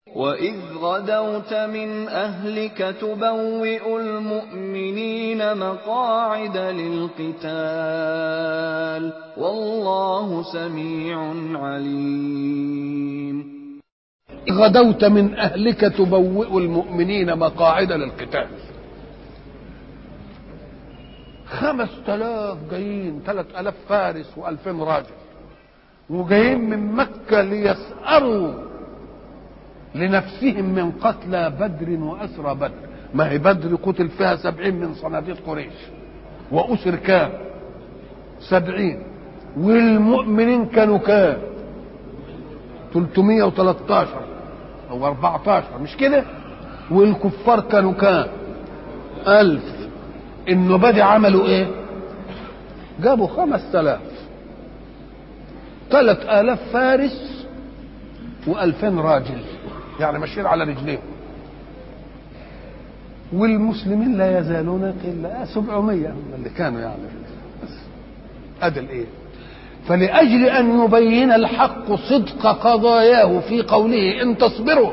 وَإِذْ غَدَوْتَ مِنْ أَهْلِكَ تُبَوِّئُ الْمُؤْمِنِينَ مَقَاعِدَ لِلْقِتَالِ ۗ وَاللَّهُ سَمِيعٌ عَلِيمٌ. غدوت من أهلك تبوئ المؤمنين مقاعد للقتال. 5000 جايين، 3000 فارس و2000 راجل، وجايين من مكة ليسأروا لنفسهم من قتلى بدر وأسرى بدر. ما هي بدر قتل فيها 70 من صناديد قريش، وأسر كام؟ 70. والمؤمنين كانوا كام؟ 313 أو 14، مش كده؟ والكفار كانوا كام؟ 1000. النبادي عملوا ايه؟ جابوا 5000، 3000 فارس و2000 راجل، يعني ماشيين على رجليهم. والمسلمين لا يزالون الا 700 اللي كانوا يعني بس. ادي الايه؟ فلأجل أن يبين الحق صدق قضاياه في قوله إن تصبروا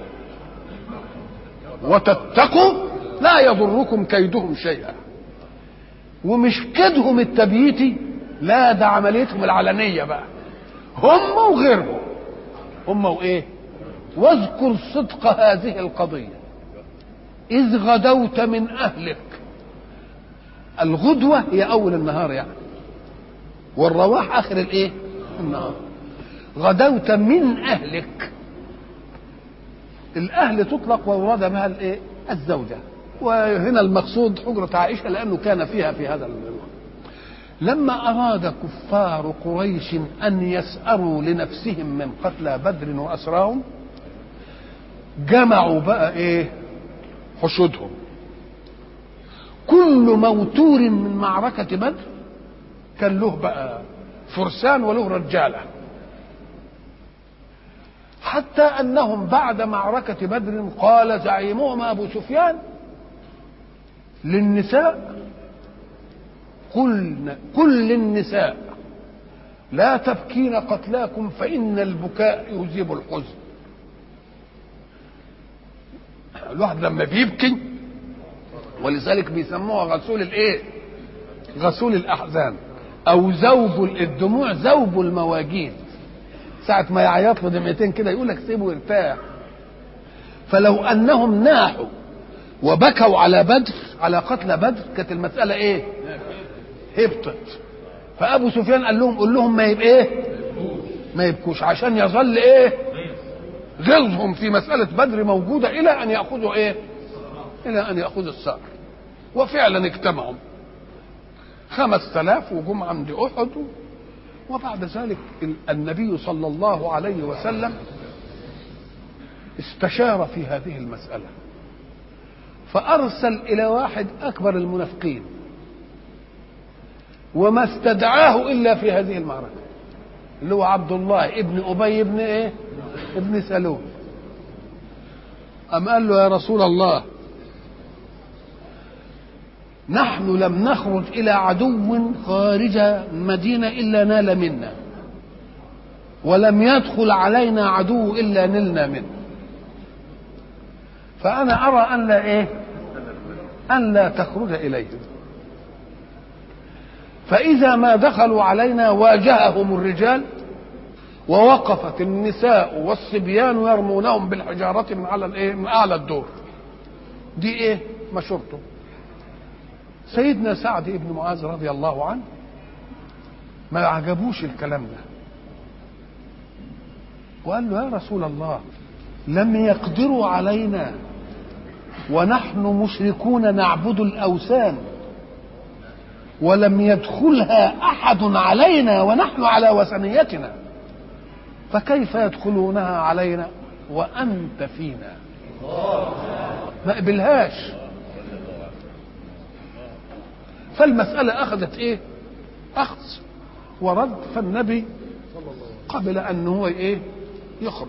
وتتقوا لا يضركم كيدهم شيئا. ومش كيدهم التبييتي، لا، ده عمليتهم العلنية بقى، هم وغيرهم، هم وإيه. واذكر صدق هذه القضية إذ غدوت من أهلك. الغدوة هي أول النهار يعني، والرواح آخر الإيه؟ النهار. غدوت من أهلك، الأهل تطلق ويراد بها الإيه؟ الزوجة، وهنا المقصود حجرة عائشة لأنه كان فيها في هذا الوقت. لما أراد كفار قريش أن يسأروا لنفسهم من قتلى بدر وأسراهم، جمعوا بقى إيه؟ حشودهم. كل موتور من معركة بدر كان له بقى فرسان وله رجالة، حتى أنهم بعد معركة بدر قال زعيمهم أبو سفيان للنساء: كل النساء لا تبكين قتلاكم فإن البكاء يذيب الحزن. الواحد لما بيبكي، ولذلك بيسموها غسول الايه؟ غسول الأحزان، أو ذوب الدموع، ذوب المواجيد. ساعة ما يعيط له دمعتين كده يقول لك سيبه يرتاح. فلو أنهم ناحوا وبكوا على بدر، على قتل بدر، كانت المسألة ايه؟ هبطت. فأبو سفيان قال لهم: قول لهم ما يبقى ايه؟ ما يبكوش، عشان يظل ايه؟ غلظهم في مسألة بدر موجودة إلى أن يأخذوا ايه؟ إلى أن يأخذوا الثأر. وفعلا اجتمعوا 5000 وجم عند أحد. وبعد ذلك النبي صلى الله عليه وسلم استشار في هذه المسألة، فأرسل إلى واحد أكبر المنافقين وما استدعاه إلا في هذه المعركة، اللي هو عبد الله ابن أبي ابن إيه؟ ابن سلول. أم قال له: يا رسول الله، نحن لم نخرج إلى عدو خارج مدينة إلا نال منا، ولم يدخل علينا عدو إلا نلنا منه، فأنا أرى أن لا إيه؟ أن لا تخرج إليهم، فإذا ما دخلوا علينا واجههم الرجال ووقفت النساء والصبيان يرمونهم بالحجارة من على الإيه؟ من أعلى الدور. دي إيه؟ مشورته. سيدنا سعد بن معاذ رضي الله عنه ما عجبوش الكلام ده، وقال له: يا رسول الله، لم يقدروا علينا ونحن مشركون نعبد الأوثان، ولم يدخلها أحد علينا ونحن على وثنيتنا، فكيف يدخلونها علينا وأنت فينا؟ ما قبلهاش. فالمسألة أخذت إيه؟ أخذ ورد. فالنبي قبل أن هو إيه؟ يخرج.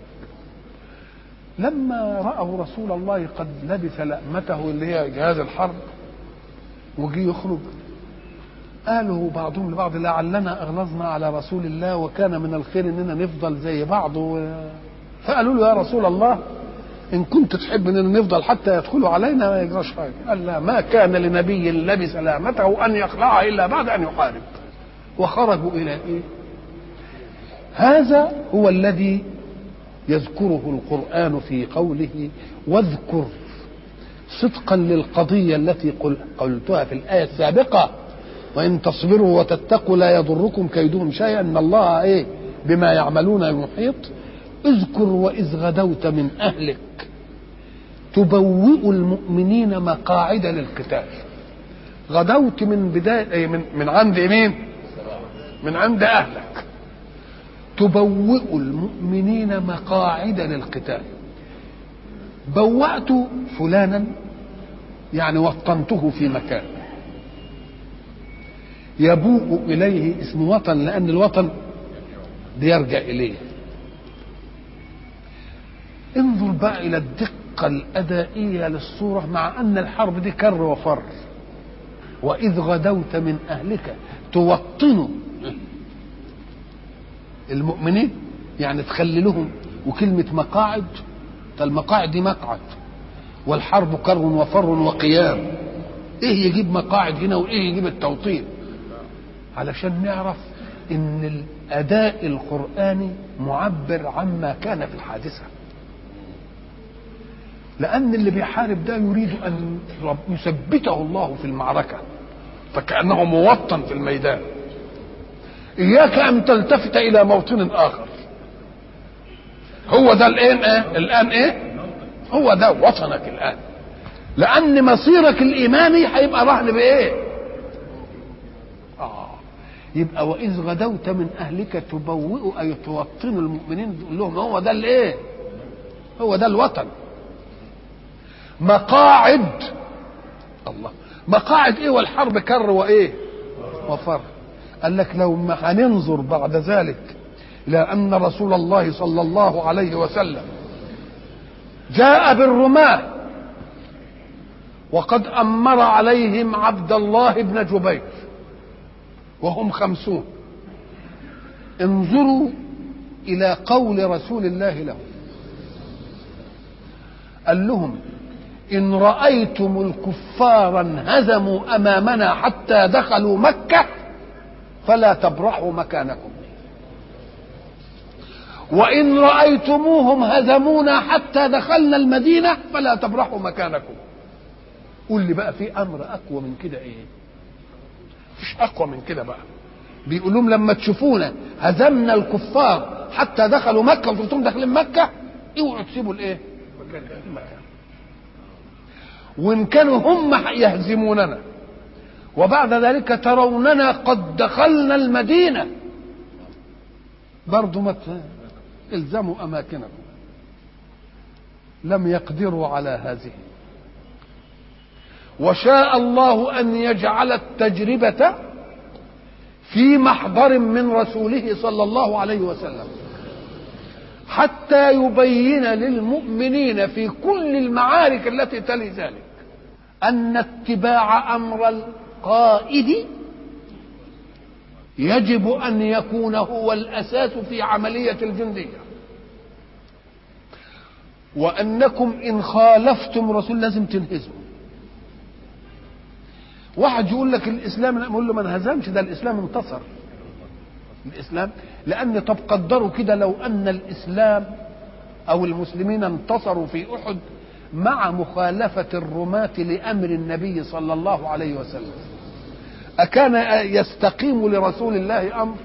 لما رأوا رسول الله قد لبس لأمته اللي هي جهاز الحرب وجي يخرج، قالوا بعضهم لبعض: لعلنا أغلظنا على رسول الله، وكان من الخير إننا نفضل زي بعض فقالوا له يا رسول الله إن كنت تحب أن نفضل حتى يدخلوا علينا ما يجراش حاجة. قال لا، ما كان لنبي لبس سلامته أن يخلع إلا بعد أن يحارب. وخرجوا إلى إيه؟ هذا هو الذي يذكره القرآن في قوله واذكر، صدقا للقضية التي قلتها في الآية السابقة، وإن تصبروا وتتقوا لا يضركم كيدهم شيئا إن الله إيه بما يعملون محيط. اذكر وإذ غدوت من أهلك تبوئ المؤمنين مقاعد للقتال. غدوت من بداية من عند مين؟ من عند أهلك. تبوئ المؤمنين مقاعد للقتال. بوأت فلانا يعني وطنته في مكان يبوء إليه اسم وطن، لأن الوطن بيرجع إليه. انظر بقى إلى الدقة الأدائية للصورة، مع أن الحرب دي كر وفر. وإذ غدوت من أهلك توطن المؤمنين يعني تخلي لهم، وكلمة مقاعد، المقاعد دي مقعد، والحرب كر وفر وقيام. ايه يجيب مقاعد هنا وايه يجيب التوطين؟ علشان نعرف ان الاداء القرآني معبر عما كان في الحادثة، لان اللي بيحارب ده يريد ان يثبته الله في المعركة، فكأنه موطن في الميدان. اياك ان تلتفت الى موطن اخر. هو ده الان ايه هو ده وطنك الان، لان مصيرك الايماني هيبقى رهن بايه؟ يبقى واذ غدوت من اهلك تبوئ اي توطن المؤمنين، تقول لهم هو ده الايه؟ هو ده الوطن. مقاعد الله، مقاعد ايه والحرب كر وايه وفر. قال لك لو ما هننظر بعد ذلك لأن رسول الله صلى الله عليه وسلم جاء بالرماة وقد أمر عليهم عبد الله بن جبير وهم 50. انظروا إلى قول رسول الله لهم، قال لهم إن رأيتم الكفار انهزموا أمامنا حتى دخلوا مكة فلا تبرحوا مكانكم، وإن رأيتموهم هزمونا حتى دخلنا المدينة فلا تبرحوا مكانكم. قول لي بقى في أمر أقوى من كده إيه؟ مفيش أقوى من كده بقى. بيقول لهم لما تشوفونا هزمنا الكفار حتى دخلوا مكة وانتم داخلين مكة، اوعوا تسيبوا الايه؟ المكان. وإن كانوا هم يهزموننا وبعد ذلك تروننا قد دخلنا المدينة برضو ما الزموا أماكنكم. لم يقدروا على هذه، وشاء الله أن يجعل التجربة في محضر من رسوله صلى الله عليه وسلم حتى يبين للمؤمنين في كل المعارك التي تلي ذلك أن اتباع أمر القائد يجب أن يكون هو الأساس في عملية الجندية، وأنكم إن خالفتم رسول لازم تنهزموا. واحد يقول لك الإسلام، نقول له ما انهزمش، ده الإسلام انتصر. الإسلام لأن طب قدروا كده لو أن الإسلام أو المسلمين انتصروا في أحد مع مخالفة الرماة لأمر النبي صلى الله عليه وسلم، أكان يستقيم لرسول الله أمر؟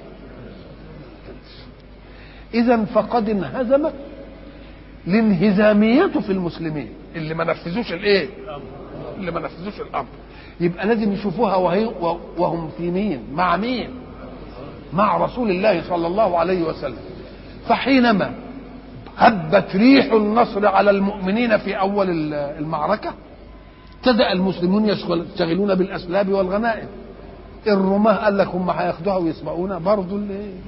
إذن فقد انهزم لانهزاميته في المسلمين اللي ما نفذوش الايه؟ اللي ما نفذوش الأمر. يبقى لازم يشوفوها وهم في مين؟ مع مين؟ مع رسول الله صلى الله عليه وسلم. فحينما هبت ريح النصر على المؤمنين في أول المعركة ابتدأ المسلمون يشتغلون بالأسباب والغنائم. الرماة قال لك هم هياخدوها ويسبقونا برضو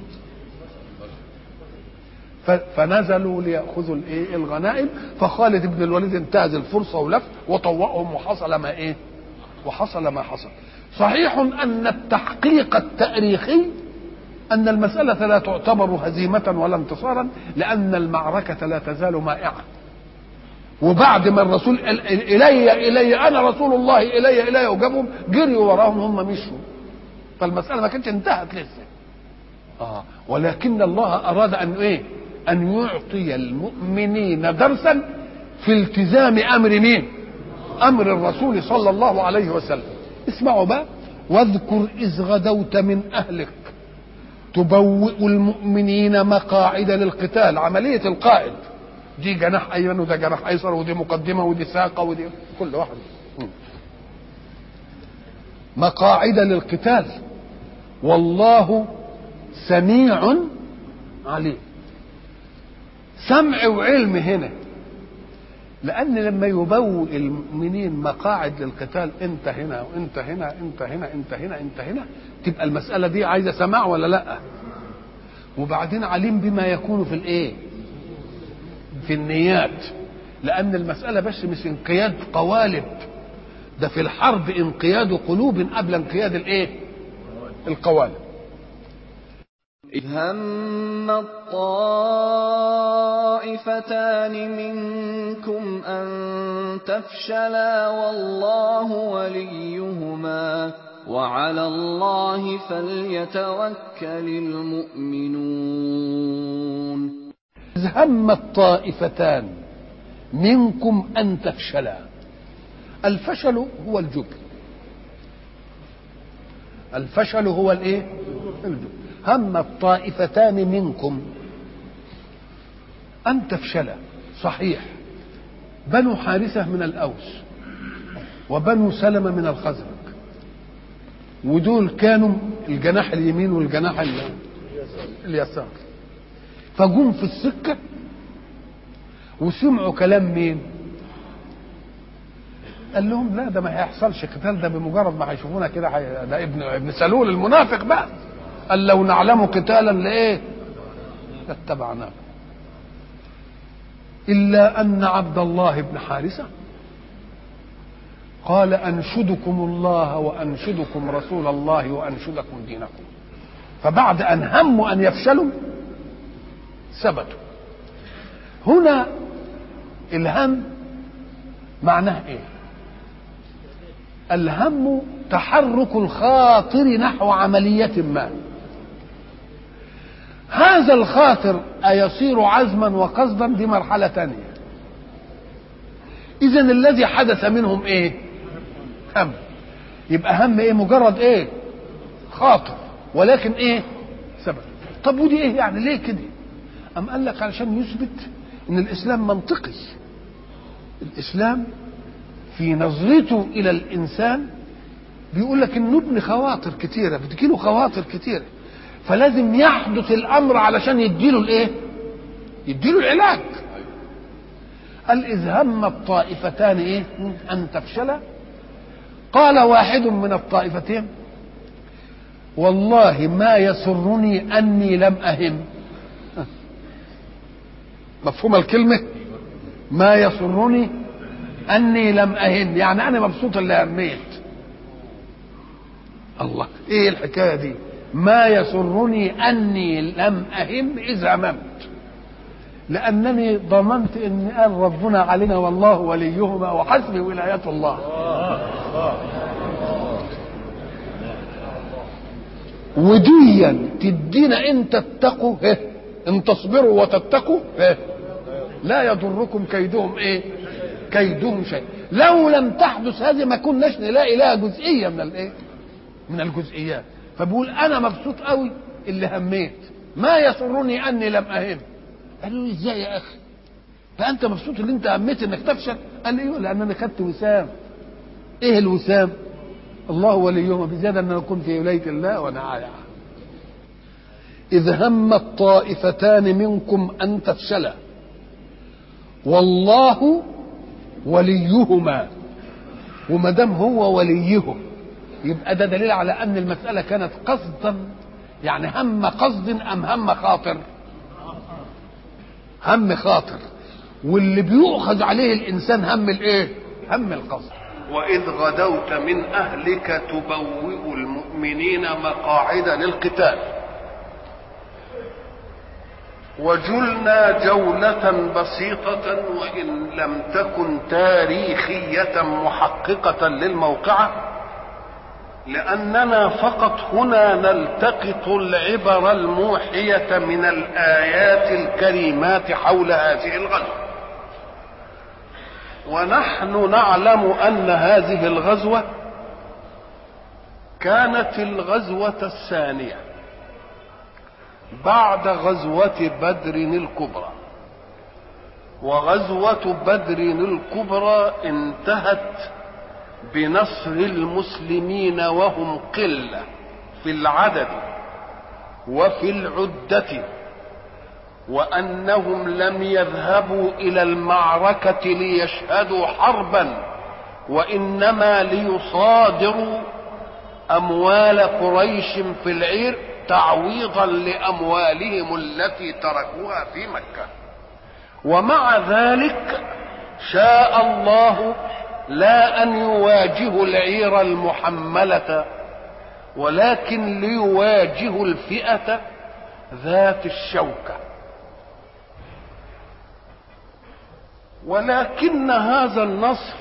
فنزلوا ليأخذوا الغنائم. فخالد بن الوليد انتهز الفرصة ولف وطوقهم وحصل ما وحصل ما حصل. صحيح أن التحقيق التاريخي أن المسألة لا تعتبر هزيمة ولا انتصارا، لأن المعركة لا تزال مائعة. وبعد ما الرسول قال إلي أنا رسول الله إلي وجابهم جريوا وراهم، هم مشوا، فالمسألة ما كانتش انتهت لسه. ولكن الله أراد أن إيه؟ أن يعطي المؤمنين درسا في التزام أمر مين؟ أمر الرسول صلى الله عليه وسلم. اسمعوا بقى: واذكر إذ غدوت من أهلك تبوئ المؤمنين مقاعد للقتال. عملية القائد دي جناح أيمن وده جناح أيسر، ودي مقدمة ودي ساقة ودي كل واحد. مقاعد للقتال والله سميع عليم. سمع وعلم هنا، لأن لما يبوئ المؤمنين مقاعد للقتال، أنت هنا وأنت هنا أنت هنا أنت هنا أنت هنا، تبقى المسألة دي عايزة سماع ولا لأ؟ وبعدين عليم بما يكون في الإيه؟ في النيات، لأن المسألة بس مش انقياد قوالب، ده في الحرب انقياد قلوب قبل انقياد الإيه؟ القوالب. إذ هم الطائفتان منكم أن تفشلا والله وليهما وعلى الله فليتوكل المؤمنون. إذ هم الطائفتان منكم أن تفشلا. الفشل هو الجبن، الفشل هو الإيه؟ الجبن. هم الطائفتان منكم أن تفشلا. صحيح، بنو حارثة من الأوس وبنو سلمة من الخزرج، ودول كانوا الجناح اليمين والجناح اليسار، فجم في السكة وسمعوا كلام مين؟ قال لهم لا، ده ما هيحصلش قتال، ده بمجرد ما هيشوفونا كده ده ابن سلول المنافق بقى، قال لو نعلم قتالا لايه لاتبعناه. الا ان عبد الله بن حارثة قال انشدكم الله وانشدكم رسول الله وانشدكم دينكم. فبعد ان هموا ان يفشلوا ثبتوا. هنا الهم معناه ايه؟ الهم تحرك الخاطر نحو عملية ما. هذا الخاطر أيصير عزما وقصدا؟ دي مرحلة تانية. إذن الذي حدث منهم إيه؟ هم. يبقى هم إيه؟ مجرد إيه؟ خاطر، ولكن إيه؟ سبب. طب ودي إيه يعني؟ ليه كده؟ أم قال لك علشان يثبت إن الإسلام منطقي. الإسلام في نظرته إلى الإنسان بيقول لك إنه ابن خواطر كتيرة، بتجيله خواطر كتيرة، فلازم يحدث الأمر علشان يديله الإيه؟ يديله العلاج. قال إذ هم الطائفتان إيه؟ أن تفشلا. قال واحد من الطائفتين والله ما يسرني أني لم أهم. مفهوم الكلمة؟ ما يسرني أني لم أهم، يعني أنا مبسوط اللي هميت. الله، إيه الحكاية دي؟ ما يسرني أني لم أهم إذ هممت، لأنني ضمنت إن قال ربنا علينا والله وليهما وحسبي ولاية الله. وديا تدينا إن تتقوا إن تصبروا وتتقوا لا يضركم كيدهم إيه؟ كيدهم شيء. لو لم تحدث هذه ما كناش نلاقي لها جزئية من الإيه؟ من الجزئيات. فبقول أنا مبسوط قوي اللي هميت، ما يسرني أني لم أهم. قالوا لي إزاي يا أخي؟ فأنت مبسوط اللي أنت هميت إنك تفشل؟ قال لي أيوه، لأن أنا خدت وسام. إيه الوسام؟ الله وليهما بزيادة أن أكون في ولاية الله وأنا عايع. إذ هم الطائفتان منكم أن تفشلا والله وليهما. وما دام هو وليهم يبقى ده دليل على أن المسألة كانت قصدا، يعني هم قصد أم هم خاطر؟ هم خاطر، واللي بيؤخذ عليه الإنسان هم الإيه؟ هم القصد. وإذ غدوت من أهلك تبوئ المؤمنين مقاعد للقتال. وجلنا جولة بسيطة وإن لم تكن تاريخية محققة للموقعة، لأننا فقط هنا نلتقط العبر الموحية من الآيات الكريمات حول هذه الغزوة. ونحن نعلم أن هذه الغزوة كانت الغزوة الثانية بعد غزوة بدر الكبرى، وغزوة بدر الكبرى انتهت بنصر المسلمين وهم قلة في العدد وفي العدة، وأنهم لم يذهبوا إلى المعركة ليشهدوا حربا، وإنما ليصادروا أموال قريش في العير تعويضا لأموالهم التي تركوها في مكة. ومع ذلك شاء الله لا أن يواجهوا العير المحملة، ولكن ليواجهوا الفئة ذات الشوكة. ولكن هذا النصر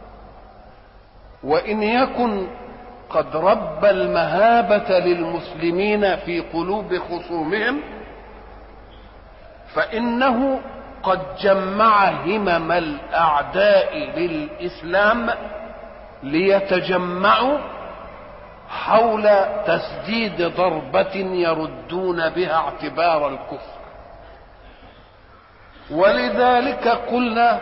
وإن يكن قد رب المهابة للمسلمين في قلوب خصومهم، فإنه قد جمع همم الأعداء للإسلام ليتجمعوا حول تسديد ضربة يردون بها اعتبار الكفر. ولذلك قلنا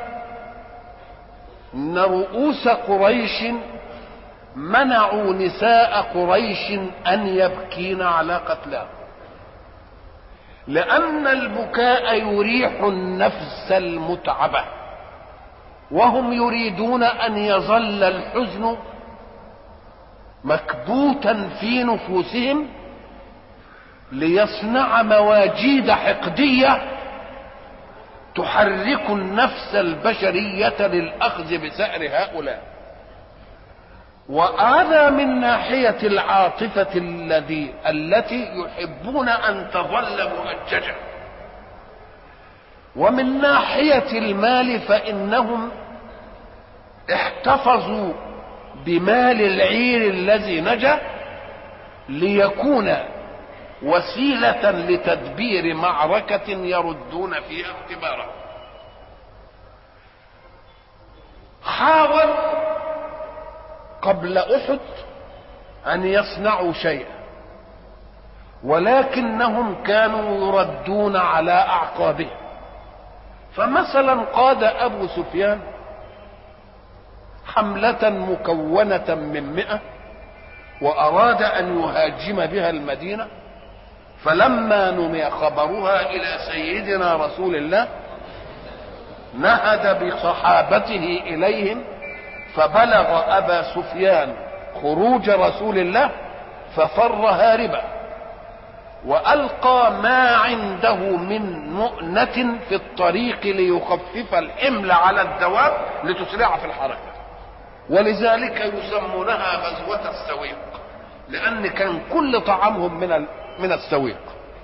إن رؤوس قريش منعوا نساء قريش أن يبكين على قتلاهم، لأن البكاء يريح النفس المتعبة، وهم يريدون أن يظل الحزن مكبوتا في نفوسهم ليصنع مواجيد حقدية تحرك النفس البشرية للأخذ بسأر هؤلاء. وهذا من ناحية العاطفة التي يحبون أن تظل مؤججة، ومن ناحية المال فإنهم احتفظوا بمال العير الذي نجا ليكون وسيلة لتدبير معركة يردون فيها اعتباره. حاولوا قبل أحد أن يصنعوا شيئا، ولكنهم كانوا يردون على أعقابهم. فمثلا قاد أبو سفيان حملة مكونة من 100 وأراد أن يهاجم بها المدينة، فلما نمي خبرها إلى سيدنا رسول الله نهد بصحابته إليهم، فبلغ أبا سفيان خروج رسول الله ففر هاربا، وألقى ما عنده من مؤنة في الطريق ليخفف الحمل على الدواب لتسرع في الحركة. ولذلك يسمونها غزوة السويق، لأن كان كل طعامهم من السويق.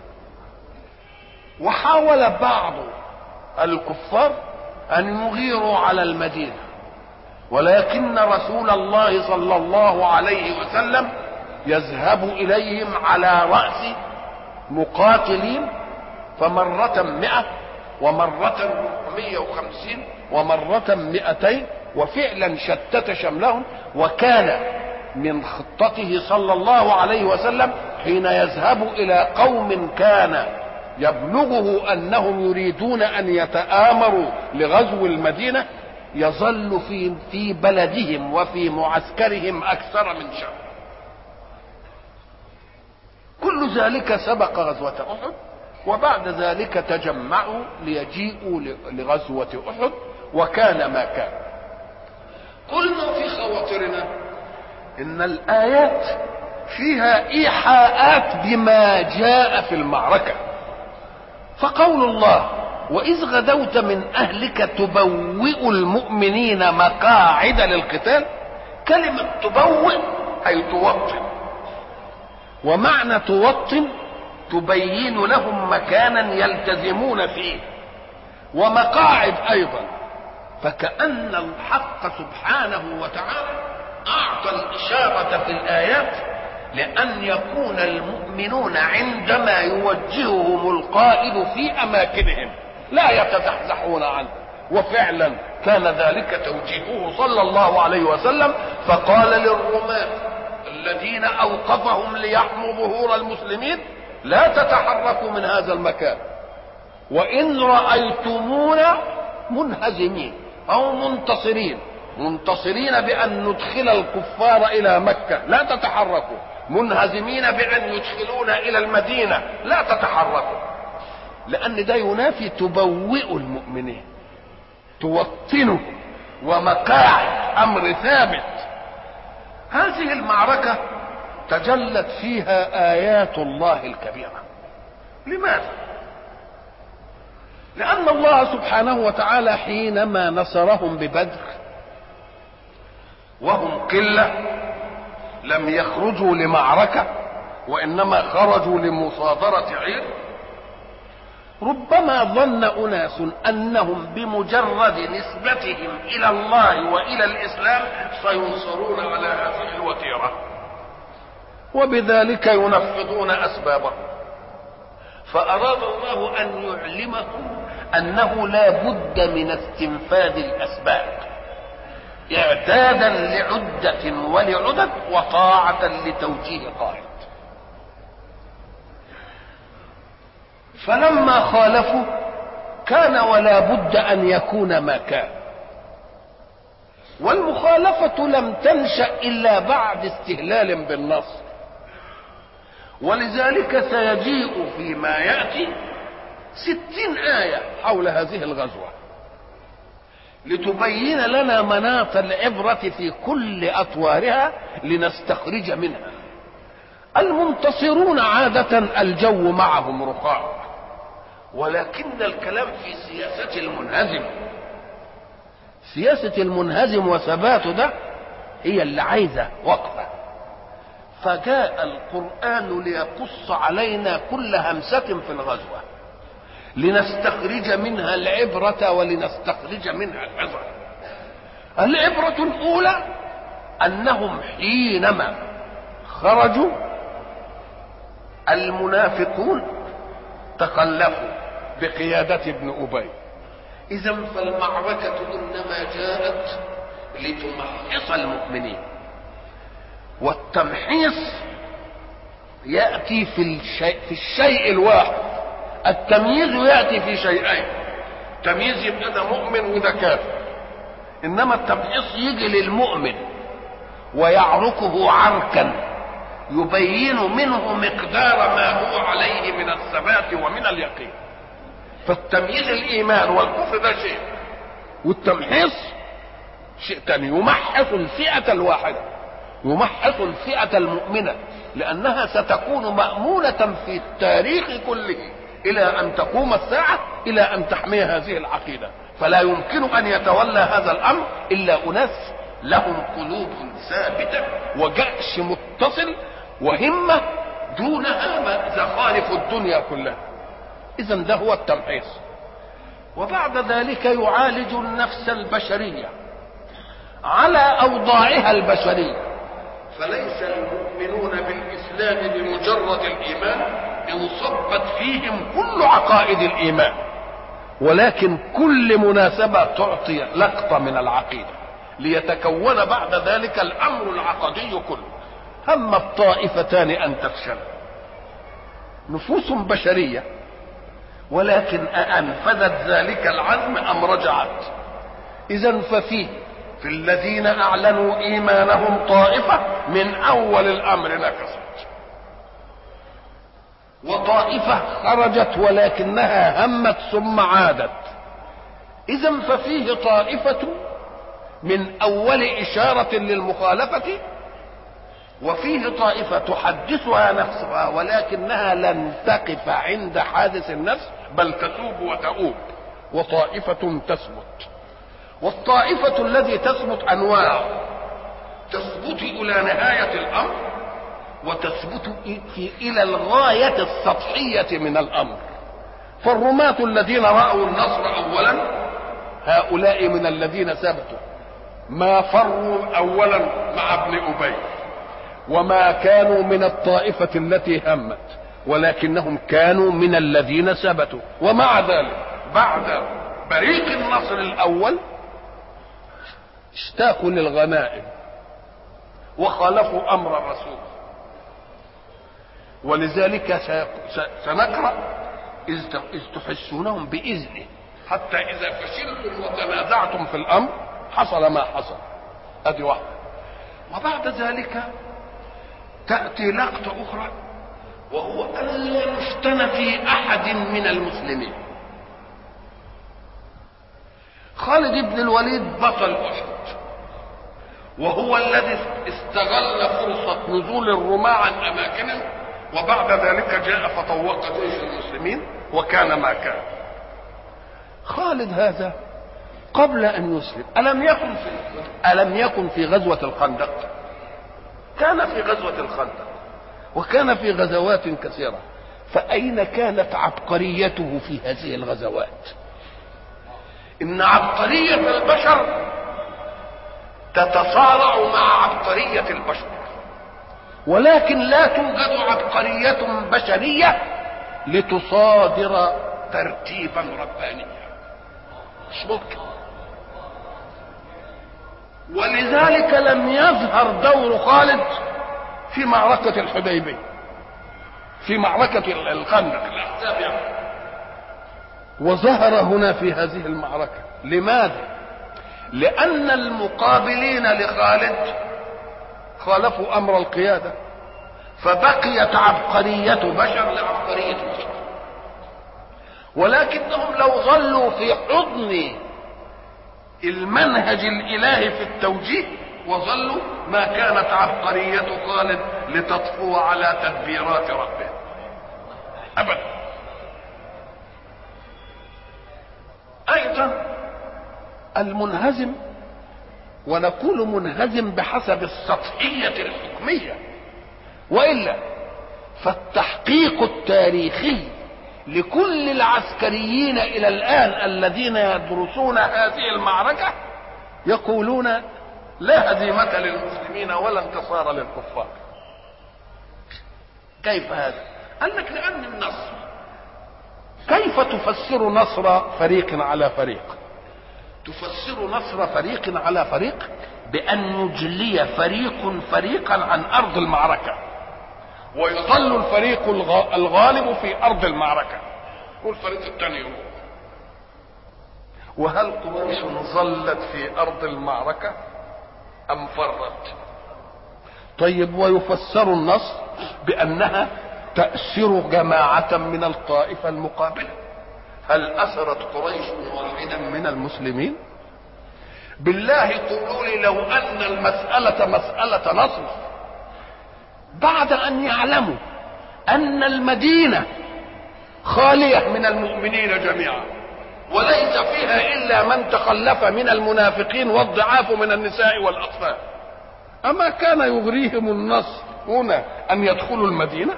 وحاول بعض الكفار أن يغيروا على المدينة، ولكن رسول الله صلى الله عليه وسلم يذهب إليهم على رأس مقاتلين، فمرة 100 ومرة 150 ومرة 200، وفعلا شتت شملهم. وكان من خطته صلى الله عليه وسلم حين يذهب إلى قوم كان يبلغه أنهم يريدون أن يتآمروا لغزو المدينة، يظل في بلدهم وفي معسكرهم أكثر من شهر. كل ذلك سبق غزوة أحد، وبعد ذلك تجمعوا ليجيئوا لغزوة أحد، وكان ما كان. قلنا في خواطرنا إن الآيات فيها إيحاءات بما جاء في المعركة. فقول الله: وإذ غدوت من أهلك تبوئ المؤمنين مقاعد للقتال، كلمة تبوئ أي توطن، ومعنى توطن تبين لهم مكانا يلتزمون فيه ومقاعد ايضا. فكأن الحق سبحانه وتعالى اعطى الاشارة في الايات لان يكون المؤمنون عندما يوجههم القائد في اماكنهم لا يتزحزحون عنه. وفعلا كان ذلك توجيهه صلى الله عليه وسلم، فقال للرماة الذين اوقفهم ليحموا ظهور المسلمين: لا تتحركوا من هذا المكان، وان رأيتمونا منهزمين او منتصرين بان ندخل الكفار الى مكة لا تتحركوا، منهزمين بان يدخلونا الى المدينة لا تتحركوا، لان ده ينافي تبوئ المؤمنين، توطنوا، ومقاعد امر ثابت. هذه المعركة تجلت فيها آيات الله الكبيرة. لماذا؟ لأن الله سبحانه وتعالى حينما نصرهم ببدر وهم قلة لم يخرجوا لمعركة وإنما خرجوا لمصادرة عير، ربما ظن أناس أنهم بمجرد نسبتهم إلى الله وإلى الإسلام سينصرون على هذه الوتيرة، وبذلك ينفذون أسبابهم. فأراد الله أن يعلمهم أنه لا بد من استنفاذ الأسباب إعدادا لعدة ولعدد وطاعة لتوجيه قائد. فلما خالفوا كان ولا بد أن يكون ما كان، والمخالفة لم تنشأ إلا بعد استهلال بالنصر، ولذلك سيجيء فيما يأتي 60 آية حول هذه الغزوة لتبين لنا مناط العبرة في كل أطوارها لنستخرج منها. المنتصرون عادة الجو معهم رخاء، ولكن الكلام في سياسة المنهزم. سياسة المنهزم وثباته ده هي اللي عايزة وقفة. فجاء القرآن ليقص علينا كل همسة في الغزوة لنستخرج منها العبرة ولنستخرج منها العظة. العبرة الأولى أنهم حينما خرجوا المنافقون تخلفوا بقيادة ابن أبي. إذا فالمعركة إنما جاءت لتمحص المؤمنين، والتمحيص يأتي في الشيء الواحد. التمييز يأتي في شيئين: تمييز يبقى ده مؤمن وده كافر، إنما التمحيص يجي للمؤمن ويعركه عركا يبين منه مقدار ما هو عليه من الثبات ومن اليقين. فالتمييز الإيمان والكفر ده شيء، والتمحيص شيء تاني. يمحص الفئة الواحدة، يمحص الفئة المؤمنة، لأنها ستكون مأمونة في التاريخ كله إلى أن تقوم الساعة، إلى أن تحمي هذه العقيدة. فلا يمكن أن يتولى هذا الأمر إلا أناس لهم قلوب ثابتة وجأش متصل وهمة دونها زخارف الدنيا كلها. إذا ده هو التمحيص. وبعد ذلك يعالج النفس البشرية على أوضاعها البشرية. فليس المؤمنون بالإسلام بمجرد الإيمان انصبت فيهم كل عقائد الإيمان، ولكن كل مناسبة تعطي لقطة من العقيدة ليتكون بعد ذلك الأمر العقدي كله. هم الطائفتان أن تفشل، نفوس بشرية، ولكن أنفذت ذلك العزم أم رجعت؟ إذا ففيه في الذين أعلنوا إيمانهم طائفة من أول الأمر نكست، وطائفة خرجت ولكنها همت ثم عادت. إذا ففيه طائفة من أول إشارة للمخالفة، وفيه طائفة تحدثها نفسها ولكنها لن تقف عند حادث النفس بل تتوب وتؤوب، وطائفة تثبت. والطائفة التي تثبت أنواع: تثبت إلى نهاية الأمر، وتثبت إلى الغاية السطحية من الأمر. فالرماة الذين رأوا النصر أولا هؤلاء من الذين ثبتوا، ما فروا أولا مع ابن أبي، وما كانوا من الطائفة التي همت، ولكنهم كانوا من الذين ثبتوا. ومع ذلك بعد بريق النصر الأول اشتاقوا للغنائم وخالفوا أمر الرسول. ولذلك سنقرأ إذ تحسونهم بإذنه حتى إذا فشلتم وتنازعتم في الأمر حصل ما حصل. أدي واحدة. وبعد ذلك تأتي لقطة أخرى، وهو ألا يفتن في أحد من المسلمين. خالد بن الوليد بطل أحد، وهو الذي استغل فرصة نزول الرماة عن أماكنهم، وبعد ذلك جاء فطوق جيش المسلمين وكان ما كان. خالد هذا قبل أن يسلم ألم يكن في غزوة الخندق؟ كان في غزوة الخندق وكان في غزوات كثيرة. فأين كانت عبقريته في هذه الغزوات؟ إن عبقرية البشر تتصارع مع عبقرية البشر، ولكن لا توجد عبقرية بشرية لتصادر ترتيبا ربانيا، مش ممكن. ولذلك لم يظهر دور خالد في معركة الحديبية، في معركة الخندق الأحزاب يعني، وظهر هنا في هذه المعركة. لماذا؟ لأن المقابلين لخالد خالفوا أمر القيادة، فبقيت عبقرية بشر لعبقرية بشر. ولكنهم لو ظلوا في حضن المنهج الإلهي في التوجيه وظلوا، ما كانت عبقرية خالد لتطفو على تدبيرات ربه أبدا. أيضا المنهزم، ونقول منهزم بحسب السطحية الحكمية، وإلا فالتحقيق التاريخي لكل العسكريين إلى الآن الذين يدرسون هذه المعركة يقولون لا هزيمة للمسلمين ولا انتصار للكفار. كيف هذا؟ قال لك لأن النصر، كيف تفسر نصر فريق على فريق؟ تفسر نصر فريق على فريق بأن يجلي فريق فريقا عن أرض المعركة، ويظل الفريق الغالب في أرض المعركة والفريق الثاني يروح. وهل قريش ظلت في أرض المعركة أم فرت؟ طيب، ويفسر النصر بأنها تأسر جماعة من الطائفة المقابلة. هل أسرت قريش واحدا من المسلمين؟ بالله قولوا لي، لو أن المسألة مسألة نصر بعد أن يعلموا أن المدينة خالية من المؤمنين جميعا وليس فيها إلا من تخلف من المنافقين والضعاف من النساء والأطفال، أما كان يغريهم النصر هنا أن يدخلوا المدينة؟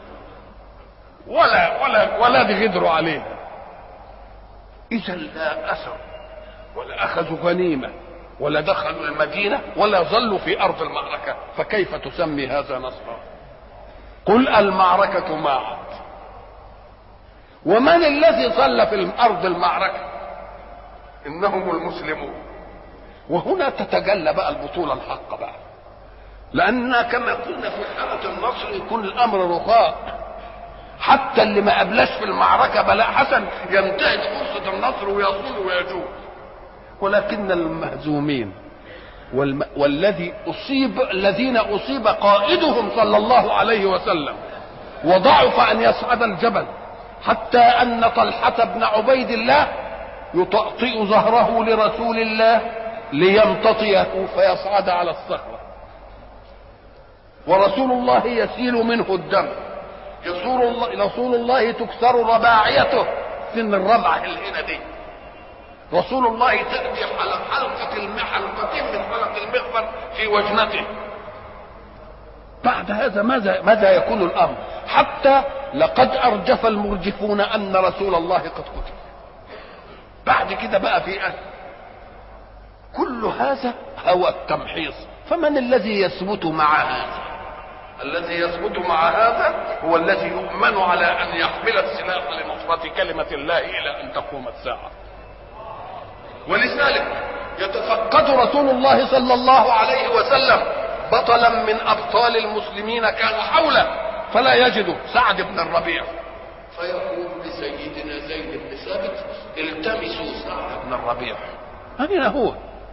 ولا بغدروا عليها. إذا لا أثر ولا أخذوا غنيمة ولا دخلوا المدينة ولا ظلوا في أرض المعركة، فكيف تسمي هذا نصرا؟ قل المعركة معت. ومن الذي ظل في أرض المعركة؟ إنهم المسلمون. وهنا تتجلى بقى البطولة الحق بقى، لأننا كما قلنا في حالة النصر يكون الأمر رخاء، حتى اللي ما قبلش في المعركة بلاء حسن ينتهز فرصة النصر ويصول ويجوز. ولكن المهزومين الذين أصيب قائدهم صلى الله عليه وسلم وضعف أن يصعد الجبل، حتى أن طلحة بن عبيد الله يطأطئ ظهره لرسول الله ليمتطيه فيصعد على الصخرة، ورسول الله يسيل منه الدم، رسول الله تكسر رباعيته سن الربعة الهنا دي، رسول الله تأتي حلقتين من حلق المغفر في وجنته، بعد هذا ماذا يكون الامر؟ حتى لقد ارجف المرجفون ان رسول الله قد قتل. بعد كده بقى في كل هذا هو التمحيص. فمن الذي يثبت مع هذا؟ الذي يثبت مع هذا هو الذي يؤمن على ان يحمل السلاح لنصرة كلمة الله الى ان تقوم الساعة. ولذلك يتفقد رسول الله صلى الله عليه وسلم بطلا من ابطال المسلمين كان حوله فلا يجد سعد بن الربيع، فيقول لسيدنا زيد بن ثابت التمسوا سعد بن الربيع. أين هو؟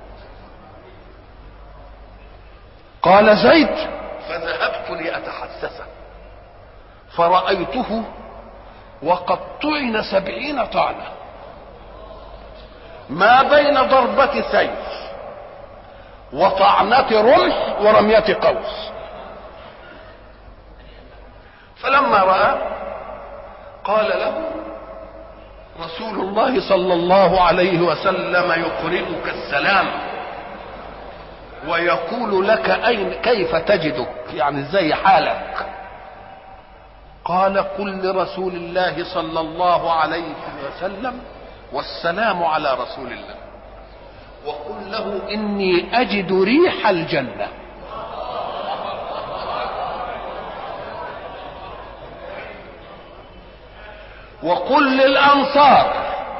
قال زيد فذهبت لأتحسسه فرأيته وقد طعن 70 طعنة ما بين ضربة سيف وطعنة رمح ورمية قوس. فلما رأى قال له رسول الله صلى الله عليه وسلم يقرئك السلام ويقول لك كيف تجدك، يعني ازاي حالك؟ قال قل لرسول الله صلى الله عليه وسلم والسلام على رسول الله وقل له اني اجد ريح الجنة. وقل للأنصار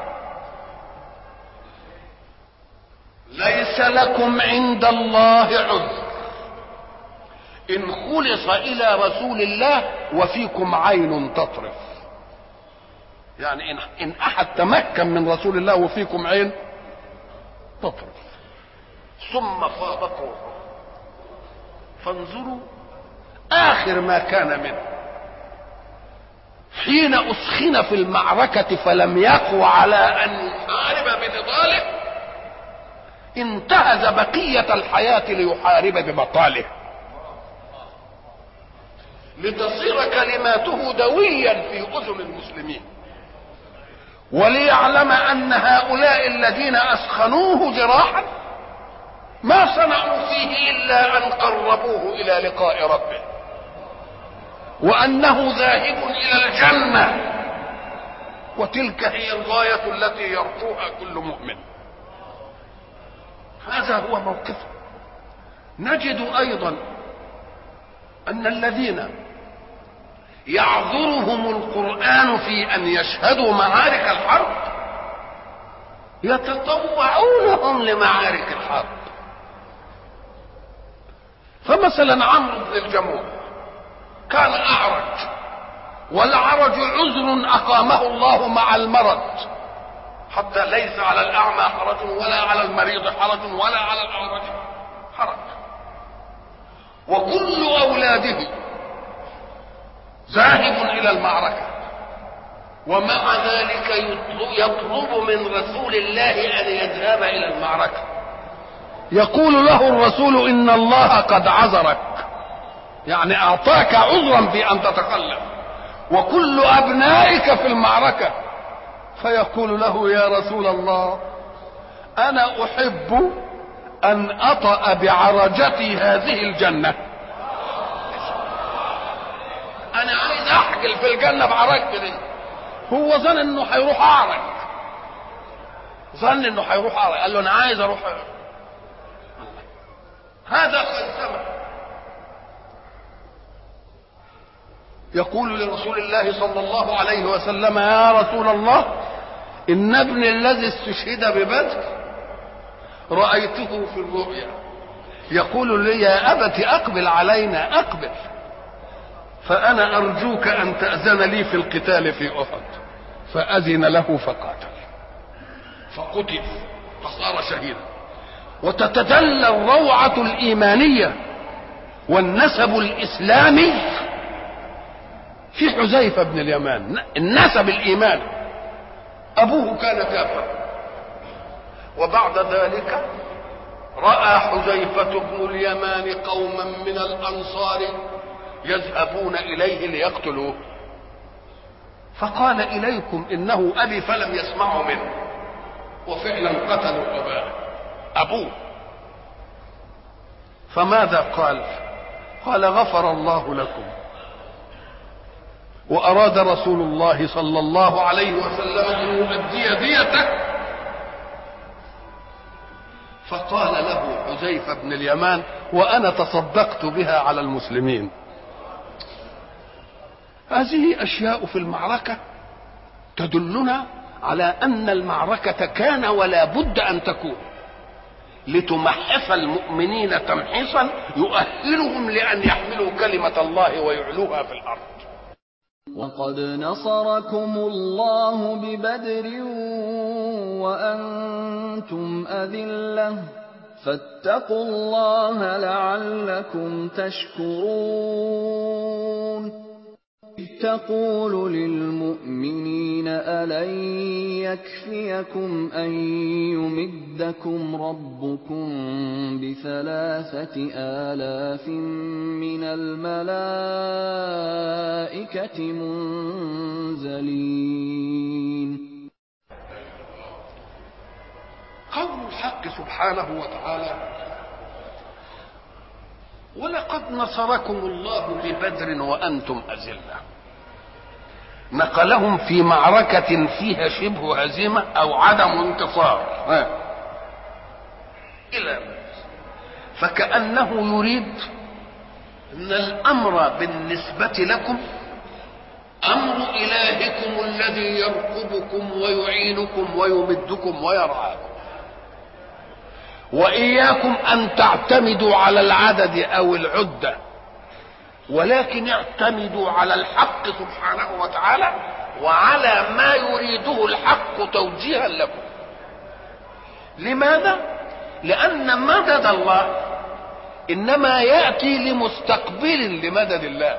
ليس لكم عند الله عذر إن خلص إلى رسول الله وفيكم عين تطرف. يعني إن أحد تمكن من رسول الله وفيكم عين تطرف. ثم فاضت روحه. فانظروا آخر ما كان منه حين أسخن في المعركة فلم يقو على أن يحارب بنضاله انتهز بقية الحياة ليحارب ببطاله لتصير كلماته دويا في أذن المسلمين وليعلم أن هؤلاء الذين أسخنوه جراحا ما صنعوا فيه إلا أن قربوه إلى لقاء ربه وأنه ذاهب إلى الجنة وتلك هي الغاية التي يرجوها كل مؤمن. هذا هو موقفه. نجد أيضا أن الذين يعذرهم القرآن في أن يشهدوا معارك الحرب يتطوعونهم لمعارك الحرب. فمثلا عمرو بن الجموح كان أعرج والعرج عذر أقامه الله مع المرض حتى ليس على الأعمى حرج ولا على المريض حرج ولا على الأعرج حرج. وكل أولاده ذاهب إلى المعركة ومع ذلك يطلب من رسول الله أن يذهب إلى المعركة. يقول له الرسول إن الله قد عذرك، يعني أعطاك عذرا في أن تتكلم وكل أبنائك في المعركة. فيقول له يا رسول الله أنا أحب أن أطأ بعرجتي هذه الجنة، أنا عايز أحجل في الجنة بعرجتي دي. هو ظن إنه هيروح أعرج، ظن إنه هيروح أعرج، قال له أنا عايز أروح. هذا خيثمة يقول لرسول الله صلى الله عليه وسلم يا رسول الله إن ابني الذي استشهد ببدر رأيته في الرؤيا يقول لي يا أبت أقبل علينا أقبل، فأنا أرجوك أن تأذن لي في القتال في أحد. فأذن له فقاتل فقتل فصار شهيدا. وتتدلى الروعة الإيمانية والنسب الإسلامي في حذيفة بن اليمان. النسب الإيماني أبوه كان كافرا وبعد ذلك رأى حذيفة بن اليمان قوما من الأنصار يذهبون إليه ليقتلوه فقال إليكم إنه أبي، فلم يسمعوا منه وفعلا قتلوا أبوه. فماذا قال؟ قال غفر الله لكم. وأراد رسول الله صلى الله عليه وسلم أن يؤدي ديته، فقال له حذيفة بن اليمان: وأنا تصدقت بها على المسلمين. هذه أشياء في المعركة تدلنا على أن المعركة كان ولا بد أن تكون لتمحص المؤمنين تمحيصا يؤهلهم لأن يحملوا كلمة الله ويعلوها في الأرض. وقد نصركم الله ببدر وأنتم أذلة فاتقوا الله لعلكم تشكرون. تقول للمؤمنين ألن يكفيكم أن يمدكم ربكم ب3,000 من الملائكة منزلين. قول الحق سبحانه وتعالى: ولقد نصركم الله ببدر وأنتم أذلة، نقلهم في معركة فيها شبه هزيمة أو عدم انتصار إلى فكأنه يريد أن الأمر بالنسبة لكم أمر إلهكم الذي يرقبكم ويعينكم ويمدكم ويرعاكم، وإياكم أن تعتمدوا على العدد أو العدة، ولكن اعتمدوا على الحق سبحانه وتعالى وعلى ما يريده الحق توجيها لكم. لماذا؟ لأن مدد الله إنما يأتي لمستقبل لمدد الله.